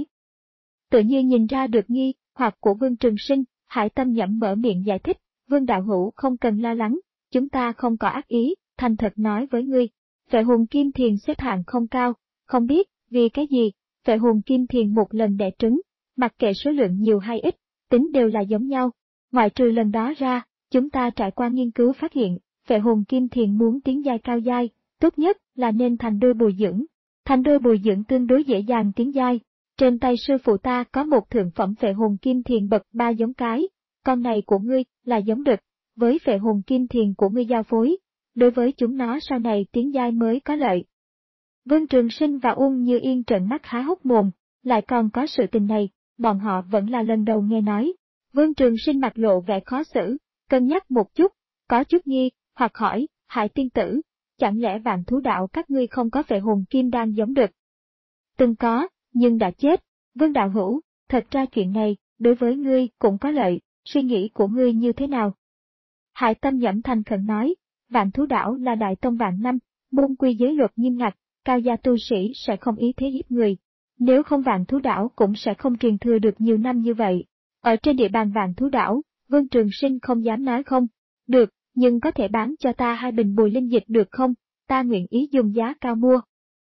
Tự nhiên nhìn ra được nghi hoặc của Vương Trường Sinh, Hải Tâm Nhẫm mở miệng giải thích, Vương đạo hữu không cần lo lắng, chúng ta không có ác ý, thành thật nói với ngươi, phệ hồn kim thiền xếp hạng không cao, không biết vì cái gì, phệ hồn kim thiền một lần đẻ trứng, mặc kệ số lượng nhiều hay ít, tính đều là giống nhau. Ngoại trừ lần đó ra, chúng ta trải qua nghiên cứu phát hiện, phệ hồn kim thiền muốn tiến giai cao giai, tốt nhất là nên thành đôi bồi dưỡng. Thành đôi bồi dưỡng tương đối dễ dàng tiến giai. Trên tay sư phụ ta có một thượng phẩm phệ hồn kim thiền bậc ba giống cái, con này của ngươi là giống đực, với phệ hồn kim thiền của ngươi giao phối, đối với chúng nó sau này tiến giai mới có lợi. Vương Trường Sinh và Uông Như Yên trợn mắt há hốc mồm, lại còn có sự tình này, bọn họ vẫn là lần đầu nghe nói. Vương Trường Sinh mặt lộ vẻ khó xử, cân nhắc một chút, có chút nghi, hoặc hỏi, Hải tiên tử, chẳng lẽ Vạn Thú Đạo các ngươi không có phệ hồn kim đan giống đực? Từng có, nhưng đã chết. Vương đạo hữu, thật ra chuyện này, đối với ngươi cũng có lợi, suy nghĩ của ngươi như thế nào? Hải Tâm Nhẫm thành khẩn nói, Vạn Thú Đảo là đại tông vạn năm, môn quy giới luật nghiêm ngặt, cao gia tu sĩ sẽ không ý thế hiếp người. Nếu không Vạn Thú Đảo cũng sẽ không truyền thừa được nhiều năm như vậy. Ở trên địa bàn Vạn Thú Đảo, Vương Trường Sinh không dám nói không. Được, nhưng có thể bán cho ta hai bình bùi linh dịch được không? Ta nguyện ý dùng giá cao mua.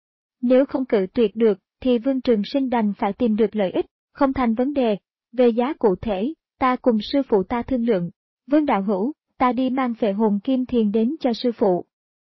Nếu không cự tuyệt được, thì Vương Trường Sinh đành phải tìm được lợi ích, không thành vấn đề. Về giá cụ thể, ta cùng sư phụ ta thương lượng. Vương đạo hữu, ta đi mang phệ hồn kim thiền đến cho sư phụ.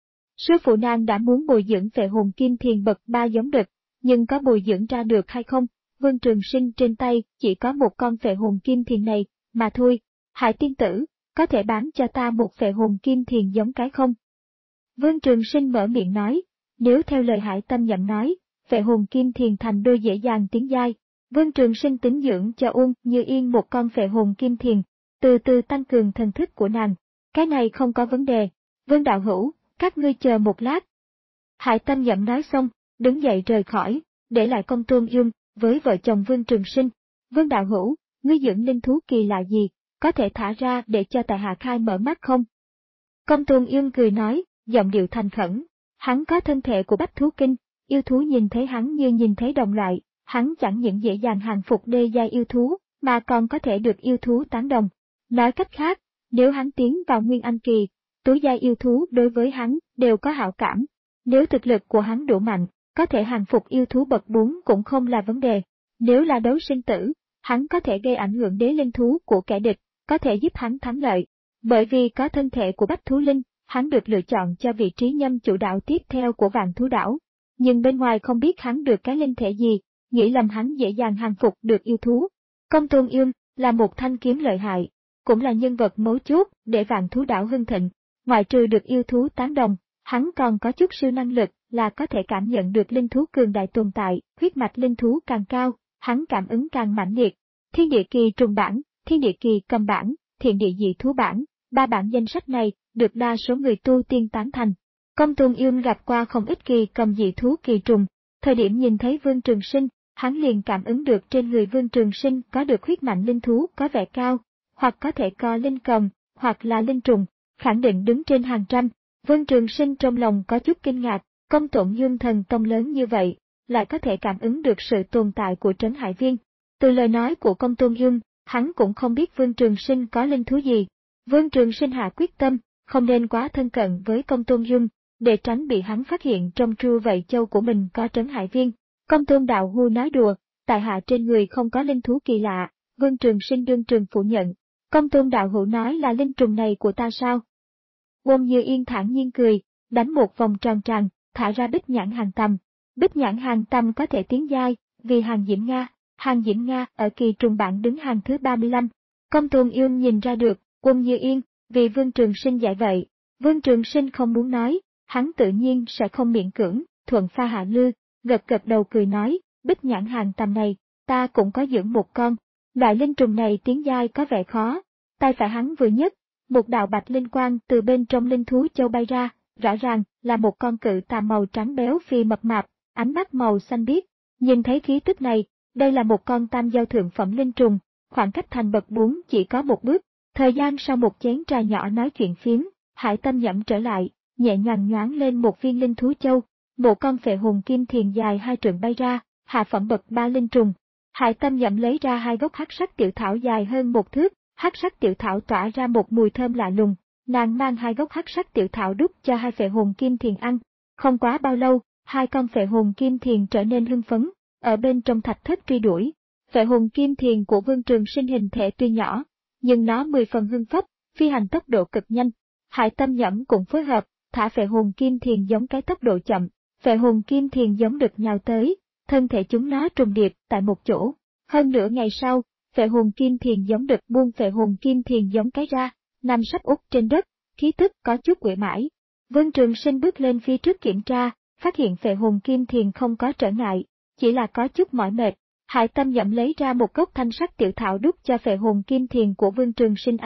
Sư phụ nàng đã muốn bồi dưỡng phệ hồn kim thiền bậc ba giống đực, nhưng có bồi dưỡng ra được hay không? Vương Trường Sinh trên tay chỉ có một con phệ hồn kim thiền này, mà thôi. Hải tiên tử, có thể bán cho ta một phệ hồn kim thiền giống cái không? Vương Trường Sinh mở miệng nói, nếu theo lời Hải Tâm Nhậm nói, phệ hồn kim thiền thành đôi dễ dàng tiến giai. Vương Trường Sinh tính dưỡng cho Uông Như Yên một con phệ hồn kim thiền, từ từ tăng cường thần thức của nàng. Cái này không có vấn đề. Vương đạo hữu, các ngươi chờ một lát. Hải Tâm Nhậm nói xong, đứng dậy rời khỏi, để lại Công Tôn Dung với vợ chồng Vương Trường Sinh. Vương đạo hữu, ngươi dưỡng linh thú kỳ lạ gì, có thể thả ra để cho tại hạ khai mở mắt không? Công Tôn Dung cười nói, giọng điệu thành khẩn. Hắn có thân thể của bách thú kinh, yêu thú nhìn thấy hắn như nhìn thấy đồng loại, hắn chẳng những dễ dàng hàng phục đê giai yêu thú, mà còn có thể được yêu thú tán đồng. Nói cách khác, nếu hắn tiến vào Nguyên Anh kỳ, tứ giai yêu thú đối với hắn đều có hảo cảm. Nếu thực lực của hắn đủ mạnh, có thể hàng phục yêu thú bậc bốn cũng không là vấn đề. Nếu là đấu sinh tử, hắn có thể gây ảnh hưởng đế linh thú của kẻ địch, có thể giúp hắn thắng lợi. Bởi vì có thân thể của bách thú linh, hắn được lựa chọn cho vị trí nhâm chủ đạo tiếp theo của Vạn Thú Đảo. Nhưng bên ngoài không biết hắn được cái linh thể gì, nghĩ lầm hắn dễ dàng hàng phục được yêu thú. Công Tôn Ương là một thanh kiếm lợi hại, cũng là nhân vật mấu chốt để Vạn Thú Đảo hưng thịnh. Ngoại trừ được yêu thú tán đồng, hắn còn có chút siêu năng lực là có thể cảm nhận được linh thú cường đại tồn tại, huyết mạch linh thú càng cao, hắn cảm ứng càng mãnh liệt. Thiên địa kỳ trùng bản, thiên địa kỳ cầm bản, thiện địa dị thú bản, ba bản danh sách này được đa số người tu tiên tán thành. Công Tôn Ương gặp qua không ít kỳ cầm dị thú kỳ trùng, thời điểm nhìn thấy Vương Trường Sinh, hắn liền cảm ứng được trên người Vương Trường Sinh có được huyết mạnh linh thú có vẻ cao, hoặc có thể co linh cầm, hoặc là linh trùng, khẳng định đứng trên hàng trăm. Vương Trường Sinh trong lòng có chút kinh ngạc, Công Tôn Ương thần tông lớn như vậy, lại có thể cảm ứng được sự tồn tại của Trấn Hải Viên. Từ lời nói của Công Tôn Ương, hắn cũng không biết Vương Trường Sinh có linh thú gì. Vương Trường Sinh hạ quyết tâm, không nên quá thân cận với Công Tôn Ương, để tránh bị hắn phát hiện trong tru vậy châu của mình có Trấn Hải Viên. Công Tôn Đạo Hu nói đùa, tại hạ trên người không có linh thú kỳ lạ. Vương Trường Sinh đương trường phủ nhận. Công Tôn Đạo Hữu nói là linh trùng này của ta sao? Uông Như Yên thản nhiên cười, đánh một vòng tròn tròn, thả ra bích nhãn hàng tầm. Bích nhãn hàng tầm có thể tiến giai, vì hàng Diễm Nga, hàng Diễm Nga ở kỳ trùng bản đứng hàng thứ ba mươi lăm. Công Tôn Ương nhìn ra được, Uông Như Yên, vì Vương Trường Sinh dạy vậy. Vương Trường Sinh không muốn nói, hắn tự nhiên sẽ không miễn cưỡng, thuận pha hạ lư, gật gật đầu cười nói, bích nhãn hàng tầm này, ta cũng có dưỡng một con. Loại linh trùng này tiến giai có vẻ khó. Tay phải hắn vừa nhất, một đạo bạch linh quang từ bên trong linh thú châu bay ra, rõ ràng là một con cự tà màu trắng béo phi mập mạp, ánh mắt màu xanh biếc. Nhìn thấy khí tức này, đây là một con tam giao thượng phẩm linh trùng, khoảng cách thành bậc bốn chỉ có một bước. Thời gian sau một chén trà nhỏ nói chuyện phiếm, Hải Tâm Nhẫm trở lại, nhẹ nhàng nhoáng lên một viên linh thú châu, một con phệ hồn kim thiền dài hai trượng bay ra, hạ phẩm bậc ba linh trùng. Hải Tâm Nhẫm lấy ra hai gốc hắc sắc tiểu thảo dài hơn một thước, hắc sắc tiểu thảo tỏa ra một mùi thơm lạ lùng, nàng mang hai gốc hắc sắc tiểu thảo đút cho hai phệ hồn kim thiền ăn. Không quá bao lâu, hai con phệ hồn kim thiền trở nên hưng phấn, ở bên trong thạch thất truy đuổi. Phệ hồn kim thiền của Vương Trường Sinh hình thể tuy nhỏ, nhưng nó mười phần hưng phách, phi hành tốc độ cực nhanh. Hải Tâm Nhẫm cũng phối hợp, thả phệ hồn kim thiền giống cái tốc độ chậm, phệ hồn kim thiền giống được nhào tới, thân thể chúng nó trùng điệp tại một chỗ. Hơn nửa ngày sau, phệ hồn kim thiền giống được buông phệ hồn kim thiền giống cái ra, nằm sắp úp trên đất, khí tức có chút uể mãi. Vương Trường Sinh bước lên phía trước kiểm tra, phát hiện phệ hồn kim thiền không có trở ngại, chỉ là có chút mỏi mệt. Hải Tâm Nhẫm lấy ra một gốc thanh sắc tiểu thảo đút cho phệ hồn kim thiền của Vương Trường Sinh ăn,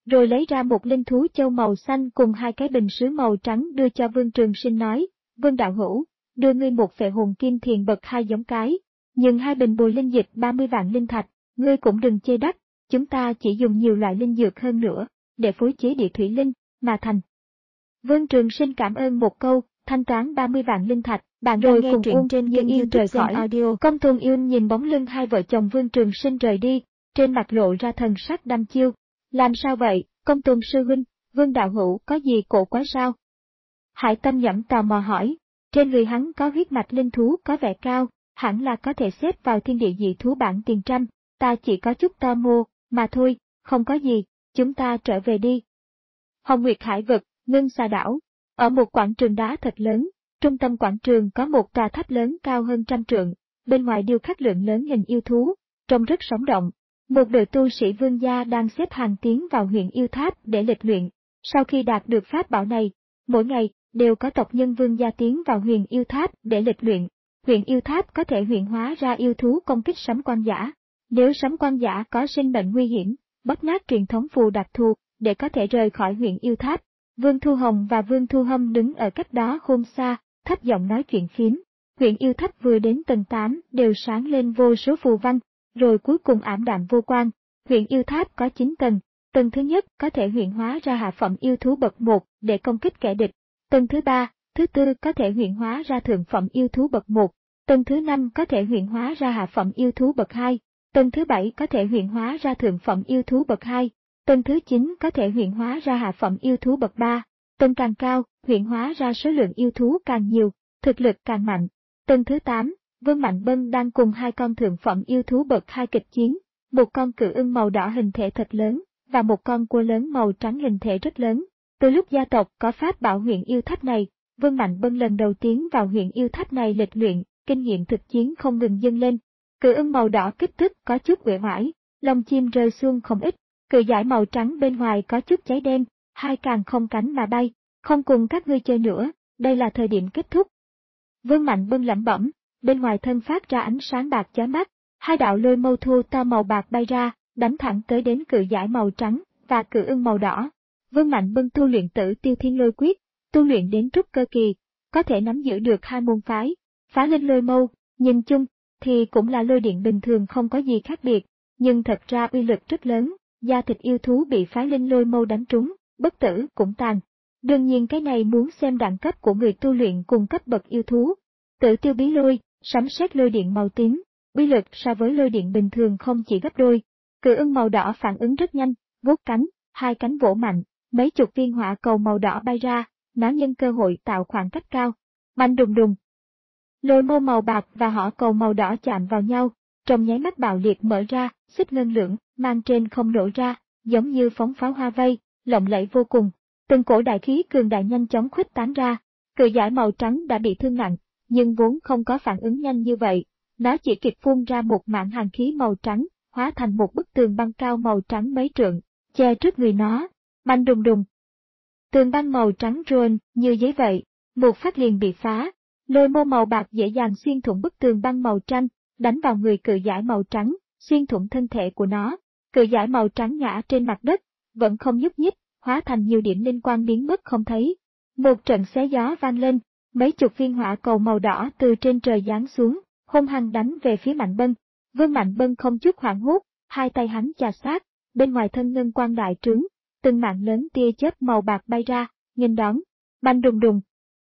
rồi lấy ra một linh thú châu màu xanh cùng hai cái bình sứ màu trắng đưa cho Vương Trường Sinh nói, Vương đạo hữu, đưa ngươi một phệ hồn kim thiền bậc hai giống cái, nhưng hai bình bùi linh dịch ba mươi vạn linh thạch, ngươi cũng đừng chê đắt, chúng ta chỉ dùng nhiều loại linh dược hơn nữa, để phối chế địa thủy linh, mà thành. Vương Trường Sinh cảm ơn một câu, thanh toán ba mươi vạn linh thạch, bạn rồi cùng Uông trên Yên Yên rời khỏi audio. Công Tôn Yên nhìn bóng lưng hai vợ chồng Vương Trường Sinh rời đi, trên mặt lộ ra thần sắc đăm chiêu. Làm sao vậy, Công Tôn sư huynh, Vương đạo hữu có gì cổ quái sao? Hải Tâm Nhẫm tò mò hỏi, trên người hắn có huyết mạch linh thú có vẻ cao, hẳn là có thể xếp vào thiên địa dị thú bảng tiền trăm, ta chỉ có chút tò mò, mà thôi, không có gì, chúng ta trở về đi. Hồng Nguyệt Hải vực, Ngân Xà đảo, ở một quảng trường đá thật lớn, trung tâm quảng trường có một tòa tháp lớn cao hơn trăm trượng, bên ngoài điêu khắc lượng lớn hình yêu thú, trông rất sống động. Một đội tu sĩ vương gia đang xếp hàng tiến vào huyện yêu tháp để lịch luyện. Sau khi đạt được pháp bảo này, mỗi ngày đều có tộc nhân vương gia tiến vào huyền yêu tháp để lịch luyện. Huyền yêu tháp có thể huyện hóa ra yêu thú công kích sấm quan giả. Nếu sấm quan giả có sinh mệnh nguy hiểm, bóp nát truyền thống phù đặc thù để có thể rời khỏi huyện yêu tháp. Vương Thu Hồng và Vương Thu Hâm đứng ở cách đó không xa, thấp giọng nói chuyện phím. Huyện yêu tháp vừa đến tầng tám đều sáng lên vô số phù văn, rồi cuối cùng ảm đạm vô quang. Huyện yêu tháp có chín tầng, tầng thứ nhất có thể huyện hóa ra hạ phẩm yêu thú bậc một để công kích kẻ địch. Tầng thứ ba, thứ tư có thể huyện hóa ra thượng phẩm yêu thú bậc một. Tầng thứ năm có thể huyện hóa ra hạ phẩm yêu thú bậc hai. Tầng thứ bảy có thể huyện hóa ra thượng phẩm yêu thú bậc hai. Tầng thứ chín có thể huyện hóa ra hạ phẩm yêu thú bậc ba. Tầng càng cao, huyện hóa ra số lượng yêu thú càng nhiều, thực lực càng mạnh. Tầng thứ tám, Vương Mạnh Bân đang cùng hai con thượng phẩm yêu thú bậc hai kịch chiến, một con cự ưng màu đỏ hình thể thật lớn, và một con cua lớn màu trắng hình thể rất lớn. Từ lúc gia tộc có pháp bảo huyện yêu tháp này, Vương Mạnh Bân lần đầu tiến vào huyện yêu tháp này lịch luyện, kinh nghiệm thực chiến không ngừng dâng lên. Cự ưng màu đỏ kích thước có chút uể oải, lông chim rơi xuống không ít, cự dải màu trắng bên ngoài có chút cháy đen, hai càng không cánh mà bay, không cùng các ngươi chơi nữa, đây là thời điểm kết thúc. Vương Mạnh Bân lẩm bẩm, bên ngoài thân phát ra ánh sáng bạc chói mắt, hai đạo lôi mâu thô to màu bạc bay ra, đánh thẳng tới đến cự dải màu trắng và cự ưng màu đỏ. Vương Mạnh Bân tu luyện Tử Tiêu Thiên Lôi Quyết, tu luyện đến trúc cơ kỳ, có thể nắm giữ được hai môn phái, phá linh lôi mâu, nhìn chung thì cũng là lôi điện bình thường không có gì khác biệt, nhưng thật ra uy lực rất lớn, da thịt yêu thú bị phái linh lôi mâu đánh trúng, bất tử cũng tàn. Đương nhiên cái này muốn xem đẳng cấp của người tu luyện cùng cấp bậc yêu thú. Tử Tiêu Bí Lôi, sấm sét lôi điện màu tím, uy lực so với lôi điện bình thường không chỉ gấp đôi. Cự ưng màu đỏ phản ứng rất nhanh, vuốt cánh, hai cánh vỗ mạnh, mấy chục viên hỏa cầu màu đỏ bay ra, nó nhân cơ hội tạo khoảng cách cao. Mạnh đùng đùng. Lôi mâu màu bạc và hỏa cầu màu đỏ chạm vào nhau, trong nháy mắt bạo liệt mở ra, xích ngân lượng, mang trên không nổ ra, giống như phóng pháo hoa vây, lộng lẫy vô cùng. Từng cổ đại khí cường đại nhanh chóng khuếch tán ra, cự dải màu trắng đã bị thương nặng, nhưng vốn không có phản ứng nhanh như vậy, nó chỉ kịp phun ra một mảng hàn khí màu trắng, hóa thành một bức tường băng cao màu trắng mấy trượng, che trước người nó. Banh đùng đùng. Tường băng màu trắng ruồn như giấy vậy, một phát liền bị phá, lôi mâu màu bạc dễ dàng xuyên thủng bức tường băng màu tranh, đánh vào người cự dải màu trắng, xuyên thủng thân thể của nó. Cự dải màu trắng ngã trên mặt đất, vẫn không nhúc nhích, hóa thành nhiều điểm linh quang biến mất không thấy. Một trận xé gió vang lên, mấy chục viên hỏa cầu màu đỏ từ trên trời giáng xuống, hung hăng đánh về phía Mạnh Bân. Vương Mạnh Bân không chút hoảng hốt, hai tay hắn chà sát, bên ngoài thân ngân quang đại trướng, từng mạng lớn tia chớp màu bạc bay ra, nghênh đón. Banh đùng đùng.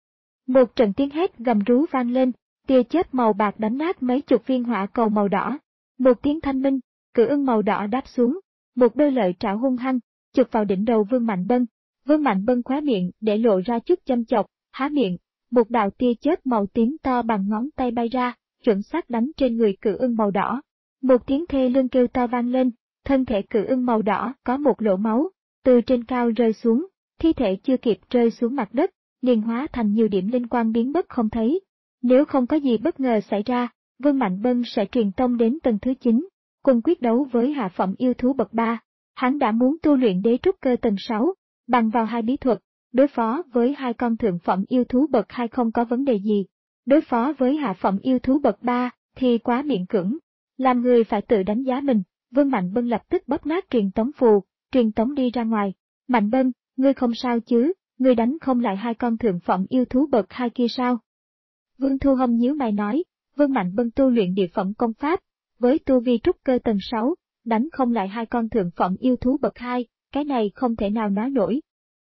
Một trận tiếng hét gầm rú vang lên, tia chớp màu bạc đánh nát mấy chục viên hỏa cầu màu đỏ. Một tiếng thanh minh, cự ưng màu đỏ đáp xuống, một đôi lợi trảo hung hăng chụp vào đỉnh đầu Vương Mạnh Bân. Vương Mạnh Bân khóe miệng để lộ ra chút châm chọc, há miệng, một đạo tia chớp màu tím to bằng ngón tay bay ra, chuẩn xác đánh trên người cự ưng màu đỏ. Một tiếng thê lương kêu to vang lên, thân thể cự ưng màu đỏ có một lỗ máu, từ trên cao rơi xuống, thi thể chưa kịp rơi xuống mặt đất, liền hóa thành nhiều điểm linh quang biến mất không thấy. Nếu không có gì bất ngờ xảy ra, Vương Mạnh Bân sẽ truyền tông đến tầng thứ chín, quân quyết đấu với hạ phẩm yêu thú bậc ba. Hắn đã muốn tu luyện đế trúc cơ tầng sáu, bằng vào hai bí thuật, đối phó với hai con thượng phẩm yêu thú bậc hai không có vấn đề gì. Đối phó với hạ phẩm yêu thú bậc ba thì quá miễn cưỡng. Làm người phải tự đánh giá mình, Vương Mạnh Bân lập tức bóp nát truyền tống phù, truyền tống đi ra ngoài. Mạnh Bân, ngươi không sao chứ, ngươi đánh không lại hai con thượng phẩm yêu thú bậc hai kia sao? Vương Thu Hồng nhíu mày nói, Vương Mạnh Bân tu luyện địa phẩm công pháp, với tu vi trúc cơ tầng sáu, đánh không lại hai con thượng phẩm yêu thú bậc hai, cái này không thể nào nói nổi.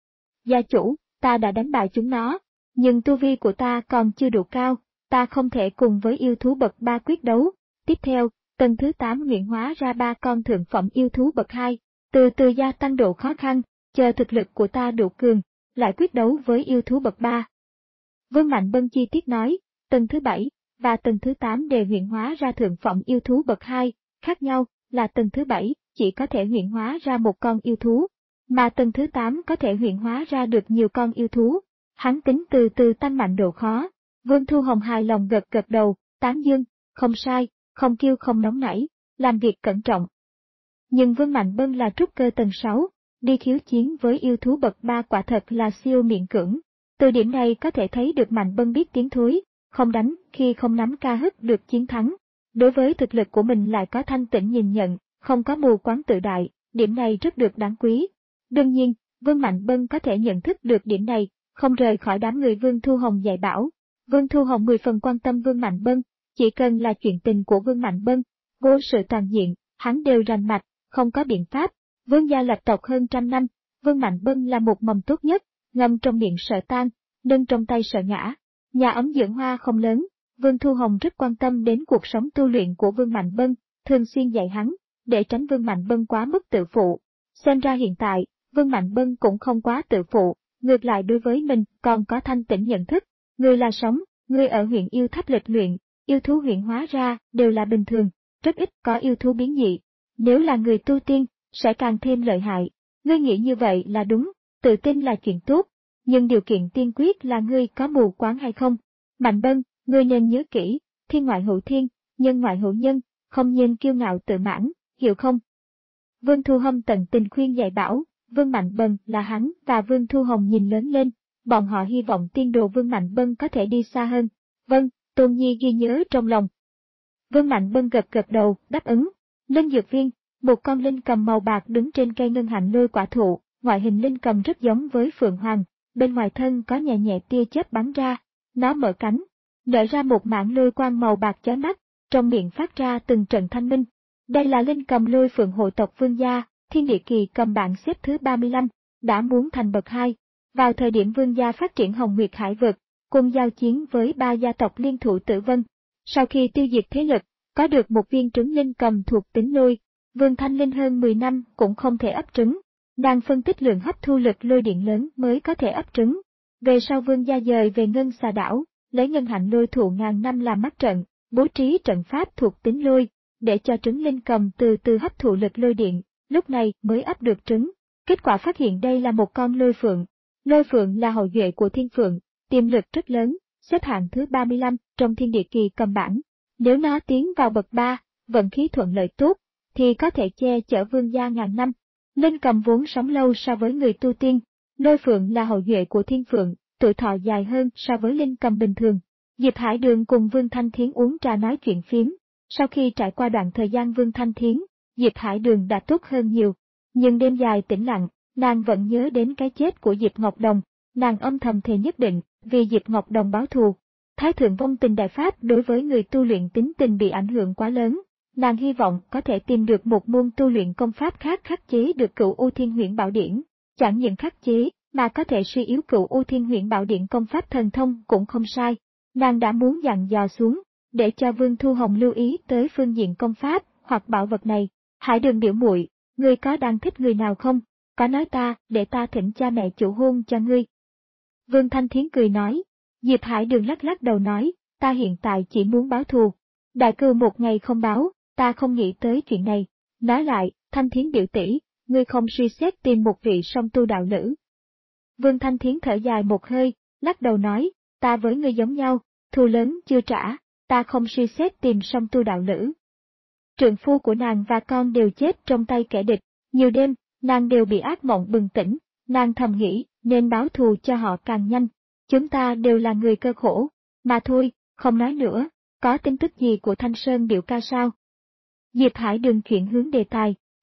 Gia chủ, ta đã đánh bại chúng nó, nhưng tu vi của ta còn chưa đủ cao, ta không thể cùng với yêu thú bậc ba quyết đấu. Tiếp theo, tầng thứ tám luyện hóa ra ba con thượng phẩm yêu thú bậc hai, từ từ gia tăng độ khó khăn, chờ thực lực của ta đủ cường, lại quyết đấu với yêu thú bậc ba. Vương Mạnh Bân chi tiết nói, tầng thứ bảy và tầng thứ tám đều luyện hóa ra thượng phẩm yêu thú bậc hai, khác nhau là tầng thứ bảy chỉ có thể luyện hóa ra một con yêu thú, mà tầng thứ tám có thể luyện hóa ra được nhiều con yêu thú. Hắn tính từ từ tăng mạnh độ khó. Vương Thu Hồng hài lòng gật gật đầu, tán dương, không sai, không kiêu không nóng nảy, làm việc cẩn trọng. Nhưng Vương Mạnh Bân là trúc cơ tầng sáu, đi khiếu chiến với yêu thú bậc ba quả thật là siêu miễn cưỡng. Từ điểm này có thể thấy được Mạnh Bân biết tiến thối, không đánh khi không nắm ca hức được chiến thắng. Đối với thực lực của mình lại có thanh tĩnh nhìn nhận, không có mù quáng tự đại, điểm này rất được đáng quý. Đương nhiên, Vương Mạnh Bân có thể nhận thức được điểm này, không rời khỏi đám người Vương Thu Hồng dạy bảo. Vương Thu Hồng mười phần quan tâm Vương Mạnh Bân, chỉ cần là chuyện tình của Vương Mạnh Bân, vô sự toàn diện, hắn đều rành mạch, không có biện pháp. Vương gia lập tộc hơn trăm năm, Vương Mạnh Bân là một mầm tốt nhất, ngâm trong miệng sợ tan, nâng trong tay sợ ngã. Nhà ấm dưỡng hoa không lớn, Vương Thu Hồng rất quan tâm đến cuộc sống tu luyện của Vương Mạnh Bân, thường xuyên dạy hắn, để tránh Vương Mạnh Bân quá mức tự phụ. Xem ra hiện tại, Vương Mạnh Bân cũng không quá tự phụ, ngược lại đối với mình còn có thanh tĩnh nhận thức. Người là sống, người ở huyện yêu tháp lịch luyện, yêu thú huyện hóa ra đều là bình thường, rất ít có yêu thú biến dị. Nếu là người tu tiên, sẽ càng thêm lợi hại. Ngươi nghĩ như vậy là đúng, tự tin là chuyện tốt, nhưng điều kiện tiên quyết là ngươi có mù quáng hay không. Mạnh Bân, ngươi nên nhớ kỹ, thiên ngoại hữu thiên, nhân ngoại hữu nhân, không nên kiêu ngạo tự mãn, hiểu không? Vương Thu Hồng tận tình khuyên dạy bảo, Vương Mạnh Bân là hắn và Vương Thu Hồng nhìn lớn lên, bọn họ hy vọng tiên đồ Vương Mạnh Bân có thể đi xa hơn. Vâng, Tôn Nhi ghi nhớ trong lòng. Vương Mạnh Bân gật gật đầu, đáp ứng. Linh dược viên, một con linh cầm màu bạc đứng trên cây ngân hạnh lôi quả thụ, ngoại hình linh cầm rất giống với phượng hoàng, bên ngoài thân có nhẹ nhẹ tia chớp bắn ra, nó mở cánh, nở ra một mảng lôi quang màu bạc chói mắt, trong miệng phát ra từng trận thanh minh. Đây là linh cầm lôi phượng hộ tộc Vương gia, thiên địa kỳ cầm bảng xếp thứ ba mươi lăm, đã muốn thành bậc hai. Vào thời điểm Vương gia phát triển Hồng Nguyệt Hải vực, cùng giao chiến với ba gia tộc liên thủ Tử Vân. Sau khi tiêu diệt thế lực, có được một viên trứng linh cầm thuộc tính lôi, Vương Thanh Linh hơn mười năm cũng không thể ấp trứng. Đang phân tích lượng hấp thu lực lôi điện lớn mới có thể ấp trứng. Về sau Vương gia dời về Ngân Xà đảo, lấy ngân hạnh lôi thụ ngàn năm làm mắt trận, bố trí trận pháp thuộc tính lôi, để cho trứng linh cầm từ từ hấp thụ lực lôi điện, lúc này mới ấp được trứng. Kết quả phát hiện đây là một con lôi phượng. Lôi phượng là hậu duệ của thiên phượng, tiềm lực rất lớn, xếp hạng thứ ba mươi lăm trong thiên địa kỳ cầm bảng. Nếu nó tiến vào bậc ba, vận khí thuận lợi tốt, thì có thể che chở Vương gia ngàn năm. Linh cầm vốn sống lâu so với người tu tiên, lôi phượng là hậu duệ của thiên phượng, tuổi thọ dài hơn so với linh cầm bình thường. Diệp Hải Đường cùng Vương Thanh Thiến uống trà nói chuyện phiếm. Sau khi trải qua đoạn thời gian Vương Thanh Thiến, Diệp Hải Đường đã tốt hơn nhiều. Nhưng đêm dài tĩnh lặng, nàng vẫn nhớ đến cái chết của Diệp Ngọc Đồng, nàng âm thầm thề nhất định, vì Diệp Ngọc Đồng báo thù. Thái thượng vong tình đại pháp đối với người tu luyện tính tình bị ảnh hưởng quá lớn, nàng hy vọng có thể tìm được một môn tu luyện công pháp khác khắc chế được Cửu U Thiên Huyễn Bảo Điển, chẳng những khắc chế, mà có thể suy yếu Cửu U Thiên Huyễn Bảo Điển công pháp thần thông cũng không sai. Nàng đã muốn dặn dò xuống, để cho Vương Thu Hồng lưu ý tới phương diện công pháp hoặc bảo vật này. Hải Đường biểu muội, ngươi có đang thích người nào không? Có nói ta, để ta thỉnh cha mẹ chủ hôn cho ngươi. Vương Thanh Thiến cười nói. Diệp Hải Đường lắc lắc đầu nói, ta hiện tại chỉ muốn báo thù. Đại cừu một ngày không báo, ta không nghĩ tới chuyện này. Nói lại, Thanh Thiến biểu tỷ, ngươi không suy xét tìm một vị song tu đạo lữ. Vương Thanh Thiến thở dài một hơi, lắc đầu nói, ta với ngươi giống nhau, thù lớn chưa trả, ta không suy xét tìm song tu đạo lữ. Trượng phu của nàng và con đều chết trong tay kẻ địch, nhiều đêm, nàng đều bị ác mộng bừng tỉnh, nàng thầm nghĩ, nên báo thù cho họ càng nhanh. Chúng ta đều là người cơ khổ, mà thôi, không nói nữa, có tin tức gì của Thanh Sơn biểu ca sao? Diệp Hải Đường chuyển hướng đề tài,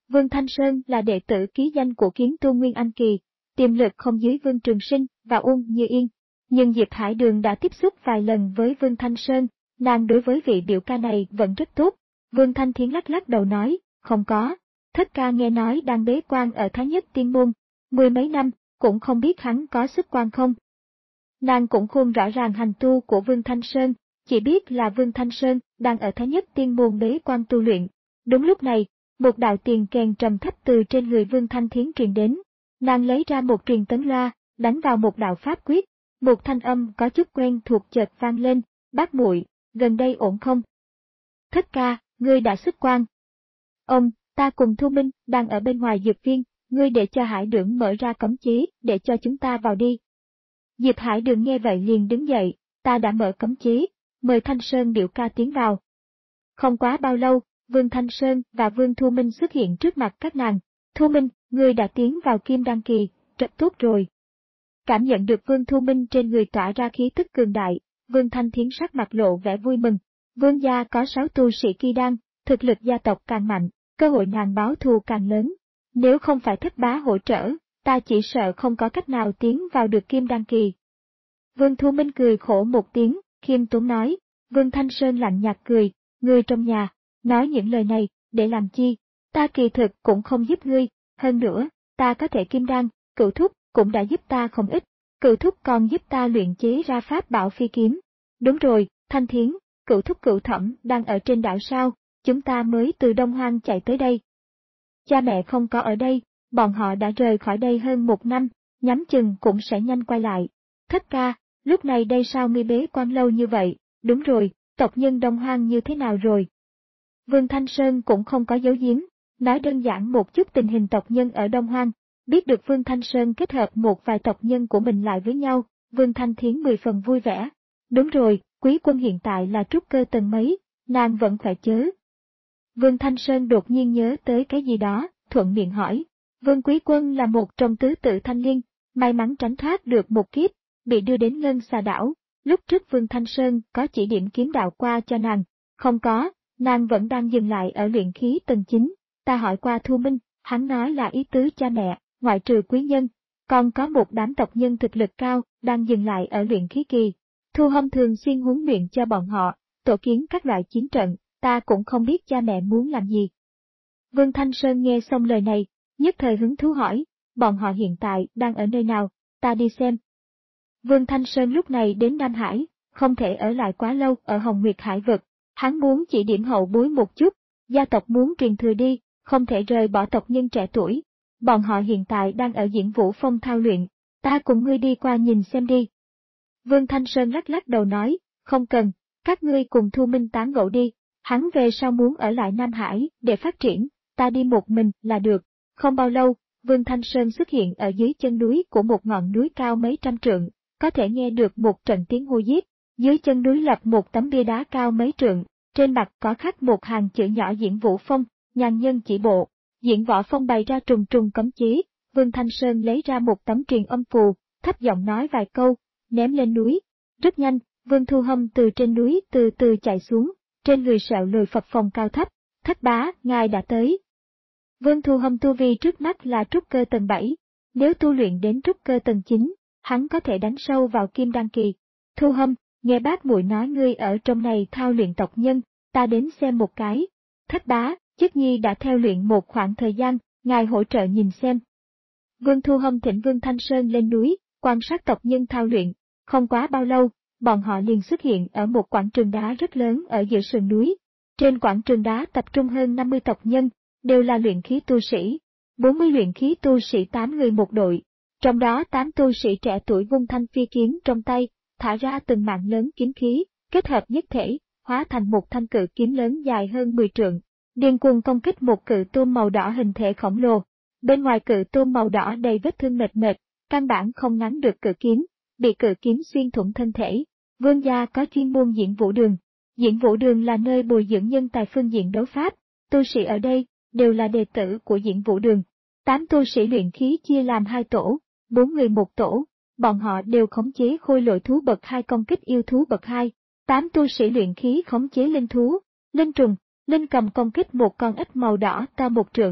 Vương Thanh Sơn là đệ tử ký danh của kiếm tu Nguyên Anh Kỳ, tiềm lực không dưới Vương Trường Sinh và Uông Như Yên. Nhưng Diệp Hải Đường đã tiếp xúc vài lần với Vương Thanh Sơn, nàng đối với vị biểu ca này vẫn rất tốt. Vương Thanh Thiến lắc lắc đầu nói, không có, thất ca nghe nói đang bế quan ở Thái Nhất Tiên Môn, mười mấy năm, cũng không biết hắn có sức quan không. Nàng cũng không rõ ràng hành tu của Vương Thanh Sơn, chỉ biết là Vương Thanh Sơn đang ở Thái Nhất Tiên Môn bế quan tu luyện. Đúng lúc này, một đạo tiền kèn trầm thấp từ trên người Vương Thanh Thiến truyền đến. Nàng lấy ra một truyền tấn loa, đánh vào một đạo pháp quyết, một thanh âm có chút quen thuộc chợt vang lên, bác muội, gần đây ổn không? Thất ca, ngươi đã xuất quan. Ông, ta cùng Thu Minh đang ở bên ngoài dược viên, ngươi để cho Hải Đường mở ra cấm chế để cho chúng ta vào đi. Diệp Hải Đường nghe vậy liền đứng dậy, ta đã mở cấm chế, mời Thanh Sơn biểu ca tiến vào. Không quá bao lâu, Vương Thanh Sơn và Vương Thu Minh xuất hiện trước mặt các nàng. Thu Minh, ngươi đã tiến vào Kim Đan Kỳ, rất tốt rồi. Cảm nhận được Vương Thu Minh trên người tỏa ra khí tức cường đại, Vương Thanh Thiến sắc mặt lộ vẻ vui mừng. Vương gia có sáu tu sĩ Kỳ Đan, thực lực gia tộc càng mạnh, cơ hội nàng báo thù càng lớn. Nếu không phải thất bá hỗ trợ, ta chỉ sợ không có cách nào tiến vào được Kim Đan Kỳ. Vương Thu Minh cười khổ một tiếng, khiêm tốn nói. Vương Thanh Sơn lạnh nhạt cười, ngươi trong nhà, nói những lời này, để làm chi? Ta kỳ thực cũng không giúp ngươi, hơn nữa, ta có thể kim đan, Cửu Thúc cũng đã giúp ta không ít, Cửu Thúc còn giúp ta luyện chế ra pháp bảo phi kiếm. Đúng rồi, Thanh Thiến, Cửu Thúc Cửu Thẩm đang ở trên đảo sao, chúng ta mới từ Đông Hoang chạy tới đây. Cha mẹ không có ở đây, bọn họ đã rời khỏi đây hơn một năm, nhắm chừng cũng sẽ nhanh quay lại. Thất ca, lúc này đây sao ngươi bế quan lâu như vậy? Đúng rồi, tộc nhân Đông Hoang như thế nào rồi? Vương Thanh Sơn cũng không có giấu giếm, nói đơn giản một chút tình hình tộc nhân ở Đông Hoang. Biết được Vương Thanh Sơn kết hợp một vài tộc nhân của mình lại với nhau, Vương Thanh Thiến mười phần vui vẻ. Đúng rồi, Quý Quân hiện tại là trúc cơ tầng mấy, nàng vẫn khỏe chớ. Vương Thanh Sơn đột nhiên nhớ tới cái gì đó, thuận miệng hỏi. Vương Quý Quân là một trong tứ tự thanh liên, may mắn tránh thoát được một kiếp, bị đưa đến Ngân Xà Đảo. Lúc trước Vương Thanh Sơn có chỉ điểm kiếm đạo qua cho nàng, không có, nàng vẫn đang dừng lại ở luyện khí tầng chín. Ta hỏi qua Thu Minh, hắn nói là ý tứ cha mẹ, ngoại trừ quý nhân, còn có một đám tộc nhân thực lực cao, đang dừng lại ở luyện khí kỳ. Thu Hâm thường xuyên huấn luyện cho bọn họ, tổ kiến các loại chiến trận, ta cũng không biết cha mẹ muốn làm gì. Vương Thanh Sơn nghe xong lời này, nhất thời hứng thú hỏi, bọn họ hiện tại đang ở nơi nào, ta đi xem. Vương Thanh Sơn lúc này đến Nam Hải, không thể ở lại quá lâu ở Hồng Nguyệt Hải vực, hắn muốn chỉ điểm hậu bối một chút, gia tộc muốn truyền thừa đi, không thể rời bỏ tộc nhân trẻ tuổi. Bọn họ hiện tại đang ở Diễn Vũ Phong thao luyện, ta cùng ngươi đi qua nhìn xem đi. Vương Thanh Sơn lắc lắc đầu nói, không cần, các ngươi cùng Thu Minh tán gẫu đi, hắn về sau muốn ở lại Nam Hải để phát triển, ta đi một mình là được. Không bao lâu, Vương Thanh Sơn xuất hiện ở dưới chân núi của một ngọn núi cao mấy trăm trượng, có thể nghe được một trận tiếng hô giết. Dưới chân núi lập một tấm bia đá cao mấy trượng, trên mặt có khắc một hàng chữ nhỏ Diễn Vũ Phong, nhàn nhân chỉ bộ. Diễn Võ Phong bày ra trùng trùng cấm chế, Vương Thanh Sơn lấy ra một tấm truyền âm phù, thấp giọng nói vài câu, ném lên núi. Rất nhanh, Vương Thu Hâm từ trên núi từ từ chạy xuống, trên người sẹo lồi phập phồng cao thấp, thất bá, ngài đã tới. Vương Thu Hâm tu vi trước mắt là trúc cơ tầng bảy, nếu tu luyện đến trúc cơ tầng chín, hắn có thể đánh sâu vào Kim Đan Kỳ. Thu Hâm, nghe bác muội nói ngươi ở trong này thao luyện tộc nhân, ta đến xem một cái. Thất bá, Chức Nhi đã theo luyện một khoảng thời gian, ngài hỗ trợ nhìn xem. Vương Thu Hâm thỉnh Vương Thanh Sơn lên núi, quan sát tộc nhân thao luyện, không quá bao lâu, bọn họ liền xuất hiện ở một quảng trường đá rất lớn ở giữa sườn núi. Trên quảng trường đá tập trung hơn năm mươi tộc nhân, đều là luyện khí tu sĩ, bốn mươi luyện khí tu sĩ tám người một đội, trong đó tám tu sĩ trẻ tuổi vung thanh phi kiếm trong tay, thả ra từng mạng lớn kiếm khí, kết hợp nhất thể, hóa thành một thanh cự kiếm lớn dài hơn mười trượng. Điên cuồng công kích một cự tôm màu đỏ hình thể khổng lồ. Bên ngoài cự tôm màu đỏ đầy vết thương mệt mệt, căn bản không ngắn được cự kiếm, bị cự kiếm xuyên thủng thân thể. Vương gia có chuyên môn Diễn Vũ Đường. Diễn Vũ Đường là nơi bồi dưỡng nhân tài phương diện đấu pháp, tu sĩ ở đây đều là đệ tử của Diễn Vũ Đường. Tám tu sĩ luyện khí chia làm hai tổ, bốn người một tổ, bọn họ đều khống chế khôi lỗi thú bậc hai công kích yêu thú bậc hai. Tám tu sĩ luyện khí khống chế linh thú, linh trùng. Linh cầm công kích một con ếch màu đỏ to một trượng,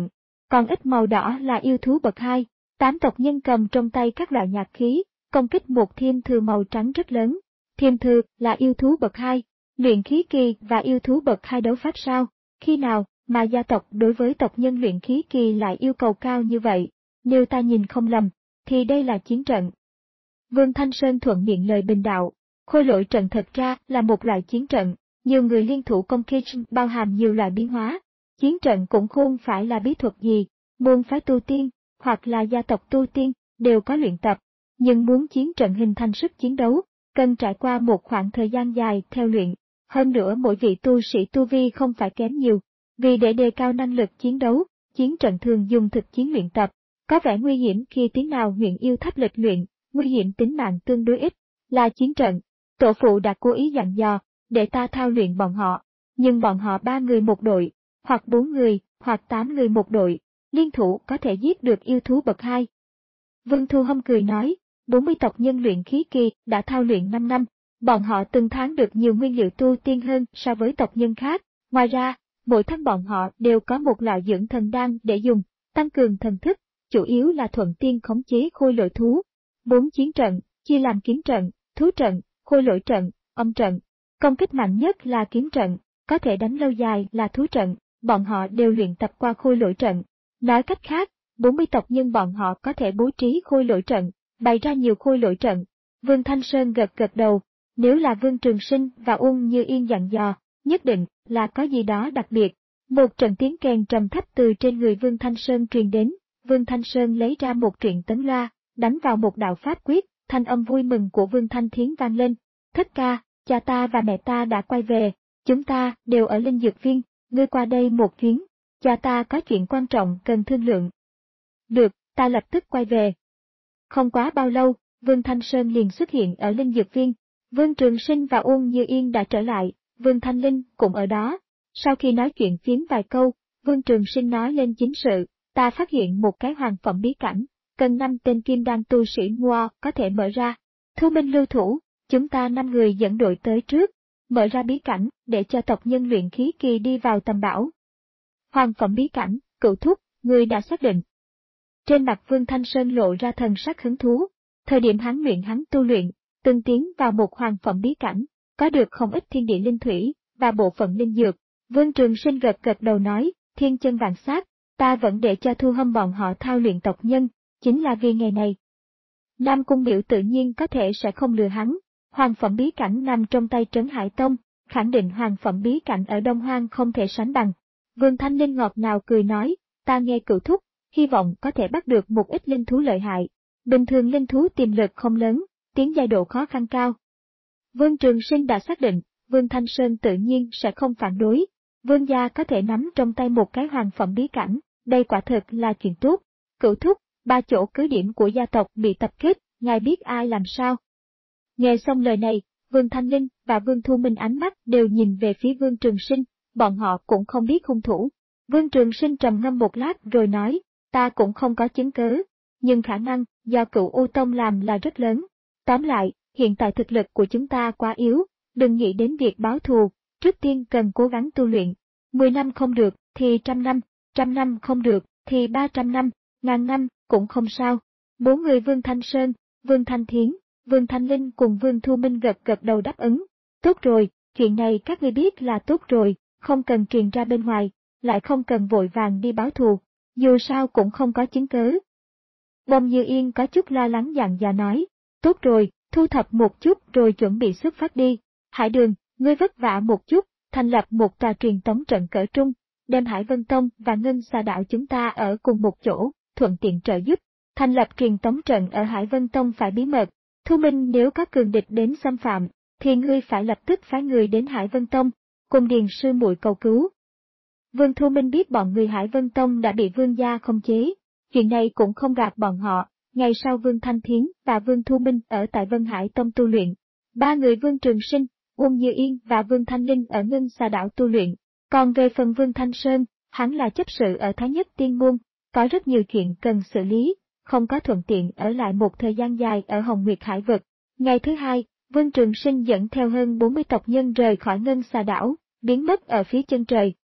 Còn ít màu đỏ là yêu thú bậc hai. Tám tộc nhân cầm trong tay các loại nhạc khí, công kích một thiên thư màu trắng rất lớn. Thiên thư là yêu thú bậc hai. Luyện khí kỳ và yêu thú bậc hai đấu pháp sao? Khi nào mà gia tộc đối với tộc nhân luyện khí kỳ lại yêu cầu cao như vậy? Nếu ta nhìn không lầm, thì đây là chiến trận. Vương Thanh Sơn thuận miệng lời bình đạo. Khôi lỗi trận thật ra là một loại chiến trận, nhiều người liên thủ công kích bao hàm nhiều loại biến hóa. Chiến trận cũng không phải là bí thuật gì, môn phái tu tiên, hoặc là gia tộc tu tiên, đều có luyện tập. Nhưng muốn chiến trận hình thành sức chiến đấu, cần trải qua một khoảng thời gian dài theo luyện. Hơn nữa mỗi vị tu sĩ tu vi không phải kém nhiều. Vì để đề cao năng lực chiến đấu, chiến trận thường dùng thực chiến luyện tập. Có vẻ nguy hiểm khi tiến nào huyện yêu tháp lịch luyện, nguy hiểm tính mạng tương đối ít, là chiến trận. Tổ phụ đã cố ý dặn dò, để ta thao luyện bọn họ. Nhưng bọn họ ba người một đội, hoặc bốn người, hoặc tám người một đội, liên thủ có thể giết được yêu thú bậc hai. Vương Thu Hâm cười nói, bốn mươi tộc nhân luyện khí kỳ đã thao luyện năm năm, bọn họ từng tháng được nhiều nguyên liệu tu tiên hơn so với tộc nhân khác. Ngoài ra, mỗi tháng bọn họ đều có một loại dưỡng thần đan để dùng, tăng cường thần thức, chủ yếu là thuận tiên khống chế khôi lỗi thú. Bốn chiến trận, chia làm kiếm trận, thú trận, khôi lỗi trận, âm trận. Công kích mạnh nhất là kiếm trận, có thể đánh lâu dài là thú trận, bọn họ đều luyện tập qua khôi lỗi trận. Nói cách khác, bốn mươi tộc nhân bọn họ có thể bố trí khôi lỗi trận, bày ra nhiều khôi lỗi trận. Vương Thanh Sơn gật gật đầu, nếu là Vương Trường Sinh và Uông Như Yên dặn dò, nhất định là có gì đó đặc biệt. Một trận tiếng kèn trầm thấp từ trên người Vương Thanh Sơn truyền đến, Vương Thanh Sơn lấy ra một truyện tấn loa, đánh vào một đạo pháp quyết, thanh âm vui mừng của Vương Thanh Thiến vang lên. Thất ca, cha ta và mẹ ta đã quay về, chúng ta đều ở Linh Dược Viên, ngươi qua đây một chuyến, cha ta có chuyện quan trọng cần thương lượng. Được, ta lập tức quay về. Không quá bao lâu, Vương Thanh Sơn liền xuất hiện ở Linh Dược Viên. Vương Trường Sinh và Uông Như Yên đã trở lại, Vương Thanh Linh cũng ở đó. Sau khi nói chuyện phiếm vài câu, Vương Trường Sinh nói lên chính sự, ta phát hiện một cái hoàng phẩm bí cảnh, cần năm tên kim đan tu sĩ mua có thể mở ra. Thu Minh lưu thủ, chúng ta năm người dẫn đội tới trước, mở ra bí cảnh để cho tộc nhân luyện khí kỳ đi vào tầm bảo. Hoàng phẩm bí cảnh, Cửu Thúc, người đã xác định. Trên mặt Vương Thanh Sơn lộ ra thần sắc hứng thú, thời điểm hắn luyện hắn tu luyện, từng tiến vào một hoàng phẩm bí cảnh, có được không ít thiên địa linh thủy và bộ phận linh dược. Vương Trường Sinh gật gật đầu nói, thiên chân vạn sát, ta vẫn để cho Thu Hâm bọn họ thao luyện tộc nhân, chính là vì ngày này. Nam Cung Biểu tự nhiên có thể sẽ không lừa hắn, hoàng phẩm bí cảnh nằm trong tay Trấn Hải Tông, khẳng định hoàng phẩm bí cảnh ở Đông Hoang không thể sánh bằng. Vương Thanh Linh ngọt ngào cười nói, ta nghe Cửu Thúc, hy vọng có thể bắt được một ít linh thú lợi hại. Bình thường linh thú tiềm lực không lớn, tiến giai độ khó khăn cao. Vương Trường Sinh đã xác định, Vương Thanh Sơn tự nhiên sẽ không phản đối. Vương gia có thể nắm trong tay một cái hoàng phẩm bí cảnh, đây quả thực là chuyện tốt. Cửu Thúc, ba chỗ cứ điểm của gia tộc bị tập kích, ngài biết ai làm sao? Nghe xong lời này, Vương Thanh Linh và Vương Thu Minh ánh mắt đều nhìn về phía Vương Trường Sinh, bọn họ cũng không biết hung thủ. Vương Trường Sinh trầm ngâm một lát rồi nói, ta cũng không có chứng cứ, nhưng khả năng do Cửu U Tông làm là rất lớn. Tóm lại, hiện tại thực lực của chúng ta quá yếu, đừng nghĩ đến việc báo thù, trước tiên cần cố gắng tu luyện. Mười năm không được, thì trăm năm, trăm năm không được, thì ba trăm năm, ngàn năm, cũng không sao. Bốn người Vương Thanh Sơn, Vương Thanh Thiến, Vương Thanh Linh cùng Vương Thu Minh gật gật đầu đáp ứng. Tốt rồi, chuyện này các ngươi biết là tốt rồi, không cần truyền ra bên ngoài, lại không cần vội vàng đi báo thù, dù sao cũng không có chứng cứ. Bông Như Yên có chút lo lắng dặn dò nói, tốt rồi, thu thập một chút rồi chuẩn bị xuất phát đi. Hải Đường, ngươi vất vả một chút, thành lập một tòa truyền tống trận cỡ trung, đem Hải Vân Tông và Ngân Xà Đạo chúng ta ở cùng một chỗ, thuận tiện trợ giúp. Thành lập truyền tống trận ở Hải Vân Tông phải bí mật. Thu Minh nếu có cường địch đến xâm phạm, thì ngươi phải lập tức phái người đến Hải Vân Tông, cùng Điền sư muội cầu cứu. Vương Thu Minh biết bọn người Hải Vân Tông đã bị Vương gia khống chế, chuyện này cũng không gạt bọn họ. Ngày sau Vương Thanh Thiến và Vương Thu Minh ở tại Vân Hải Tông tu luyện, ba người Vương Trường Sinh, Uông Như Yên và Vương Thanh Linh ở Ngân Xà Đảo tu luyện. Còn về phần Vương Thanh Sơn, hắn là chấp sự ở Thái Nhất Tiên Môn, có rất nhiều chuyện cần xử lý, không có thuận tiện ở lại một thời gian dài ở Hồng Nguyệt Hải Vực. Ngày thứ hai, Vương Trường Sinh dẫn theo hơn bốn mươi tộc nhân rời khỏi Ngân Xà Đảo, biến mất ở phía chân trời.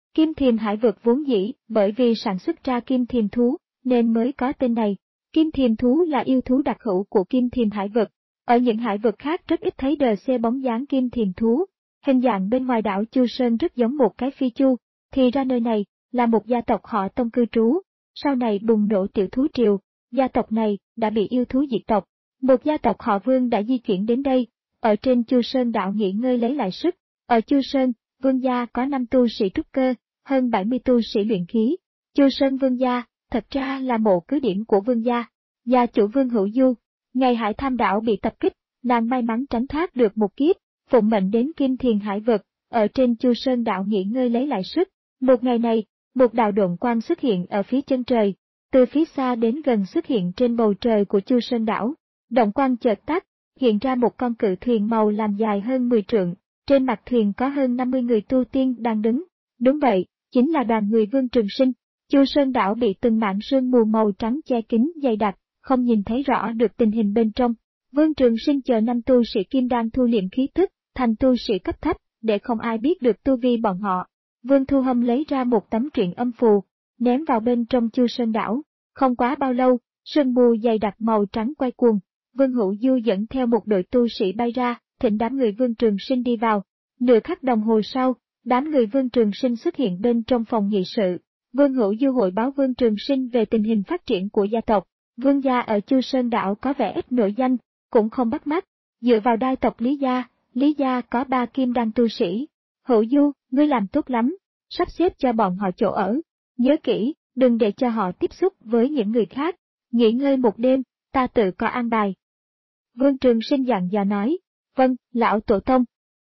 Kim Thiềm Hải vực vốn dĩ bởi vì sản xuất ra kim thiềm thú nên mới có tên này. Kim thiềm thú là yêu thú đặc hữu của Kim Thiềm Hải vực. Ở những hải vực khác rất ít thấy đờ xê bóng dáng kim thiềm thú. Hình dạng bên ngoài đảo Chu Sơn rất giống một cái phi chu, thì ra nơi này là một gia tộc họ Tông cư trú. Sau này bùng nổ tiểu thú triều, gia tộc này đã bị yêu thú diệt tộc. Một gia tộc họ Vương đã di chuyển đến đây, ở trên Chu Sơn đảo nghỉ ngơi lấy lại sức. Ở Chu Sơn, Vương gia có năm tu sĩ trúc cơ, hơn bảy mươi tu sĩ luyện khí. Chu Sơn Vương gia, thật ra là mộ cứ điểm của Vương gia. Gia chủ Vương Hữu Du, ngày Hải Tham đảo bị tập kích, nàng may mắn tránh thoát được một kiếp, phụng mệnh đến Kim Thiềm Hải vực, ở trên Chu Sơn đảo nghỉ ngơi lấy lại sức. Một ngày này, một đạo độn quang xuất hiện ở phía chân trời, từ phía xa đến gần xuất hiện trên bầu trời của Chu Sơn đảo. Động quang chợt tắt, hiện ra một con cự thuyền màu làm dài hơn mười trượng, trên mặt thuyền có hơn năm mươi người tu tiên đang đứng. Đúng vậy, chính là đoàn người Vương Trường Sinh. Chu Sơn đảo bị từng mảng sương mù màu trắng che kín dày đặc, không nhìn thấy rõ được tình hình bên trong. Vương Trường Sinh chờ năm tu sĩ kim đan thu liệm khí tức, thành tu sĩ cấp thấp, để không ai biết được tu vi bọn họ. Vương Thu Hâm lấy ra một tấm truyện âm phù, ném vào bên trong Chu Sơn đảo. Không quá bao lâu, sương mù dày đặc màu trắng quay cuồng. Vương Hữu Du dẫn theo một đội tu sĩ bay ra, thỉnh đám người Vương Trường Sinh đi vào. Nửa khắc đồng hồ sau, đám người Vương Trường Sinh xuất hiện bên trong phòng nghị sự. Vương Hữu Du hội báo Vương Trường Sinh về tình hình phát triển của gia tộc. Vương gia ở Chu Sơn đảo có vẻ ít nổi danh, cũng không bắt mắt. Dựa vào đai tộc Lý gia, Lý gia có ba kim đan tu sĩ. Hữu Du, ngươi làm tốt lắm, sắp xếp cho bọn họ chỗ ở. Nhớ kỹ, đừng để cho họ tiếp xúc với những người khác. Nghỉ ngơi một đêm, ta tự có an bài. Vương Trường Sinh dặn dò nói, vâng, lão tổ tông.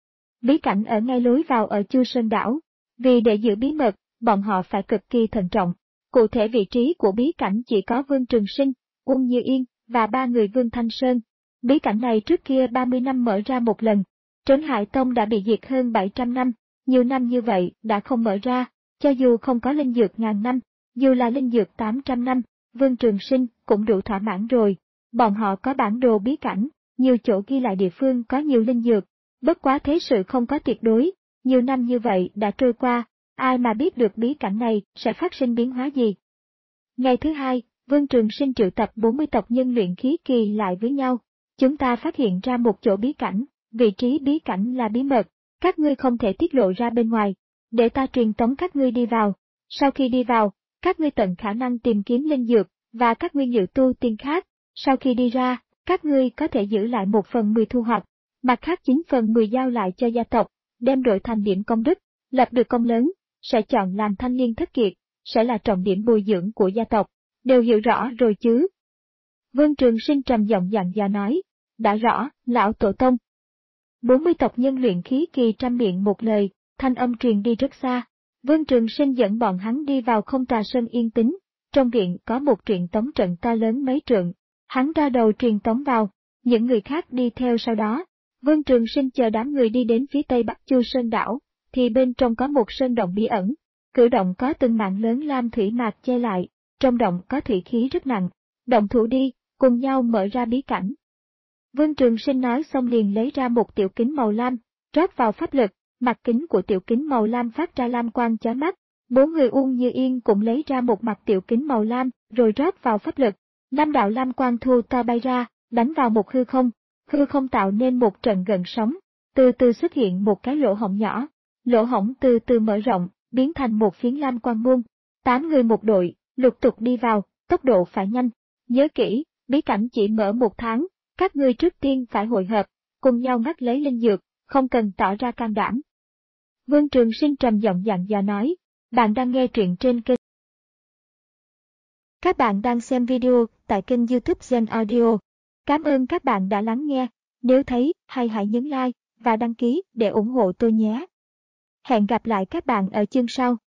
Bí cảnh ở ngay lối vào ở Chu Sơn đảo, vì để giữ bí mật, bọn họ phải cực kỳ thận trọng. Cụ thể vị trí của bí cảnh chỉ có Vương Trường Sinh, Uông Như Yên và ba người Vương Thanh Sơn. Bí cảnh này trước kia ba mươi năm mở ra một lần. Trấn Hải Tông đã bị diệt hơn bảy trăm năm, nhiều năm như vậy đã không mở ra, cho dù không có linh dược ngàn năm, dù là linh dược tám trăm năm, Vương Trường Sinh cũng đủ thỏa mãn rồi. Bọn họ có bản đồ bí cảnh, nhiều chỗ ghi lại địa phương có nhiều linh dược, bất quá thế sự không có tuyệt đối, nhiều năm như vậy đã trôi qua, ai mà biết được bí cảnh này sẽ phát sinh biến hóa gì. Ngày thứ hai, Vương Trường Sinh triệu tập bốn mươi tộc nhân luyện khí kỳ lại với nhau. Chúng ta phát hiện ra một chỗ bí cảnh, vị trí bí cảnh là bí mật, các ngươi không thể tiết lộ ra bên ngoài, để ta truyền tống các ngươi đi vào. Sau khi đi vào, các ngươi tận khả năng tìm kiếm linh dược và các nguyên liệu tu tiên khác. Sau khi đi ra, các ngươi có thể giữ lại một phần mười thu hoạch, mặt khác chín phần mười giao lại cho gia tộc, đem đổi thành điểm công đức, lập được công lớn, sẽ chọn làm thanh niên thất kiệt, sẽ là trọng điểm bồi dưỡng của gia tộc, đều hiểu rõ rồi chứ? Vương Trường Sinh trầm giọng dặn dò nói, đã rõ, lão tổ tông. bốn mươi tộc nhân luyện khí kỳ trăm miệng một lời, thanh âm truyền đi rất xa. Vương Trường Sinh dẫn bọn hắn đi vào không tà sơn yên tĩnh, trong viện có một truyền tống trận to lớn mấy trượng. Hắn ra đầu truyền tống vào, những người khác đi theo sau đó. Vương Trường Sinh chờ đám người đi đến phía tây bắc Chu Sơn đảo, thì bên trong có một sơn động bí ẩn. Cử động có từng mảng lớn lam thủy mạc che lại, trong động có thủy khí rất nặng. Động thủ đi, cùng nhau mở ra bí cảnh. Vương Trường Sinh nói xong liền lấy ra một tiểu kính màu lam, rót vào pháp lực, mặt kính của tiểu kính màu lam phát ra lam quang chói mắt. Bốn người Uông Như Yên cũng lấy ra một mặt tiểu kính màu lam, rồi rót vào pháp lực. Năm đạo lam quang thu to bay ra, đánh vào một hư không, hư không tạo nên một trận gợn sóng, từ từ xuất hiện một cái lỗ hổng nhỏ, lỗ hổng từ từ mở rộng, biến thành một phiến lam quang muôn. Tám người một đội, lục tục đi vào, tốc độ phải nhanh. Nhớ kỹ, bí cảnh chỉ mở một tháng, các ngươi trước tiên phải hội hợp, cùng nhau ngắt lấy linh dược, không cần tỏ ra can đảm. Vương Trường Sinh trầm giọng dặn dò nói, bạn đang nghe truyện trên kênh. Các bạn đang xem video tại kênh YouTube Gen Audio. Cảm ơn các bạn đã lắng nghe. Nếu thấy hay hãy nhấn like và đăng ký để ủng hộ tôi nhé. Hẹn gặp lại các bạn ở chương sau.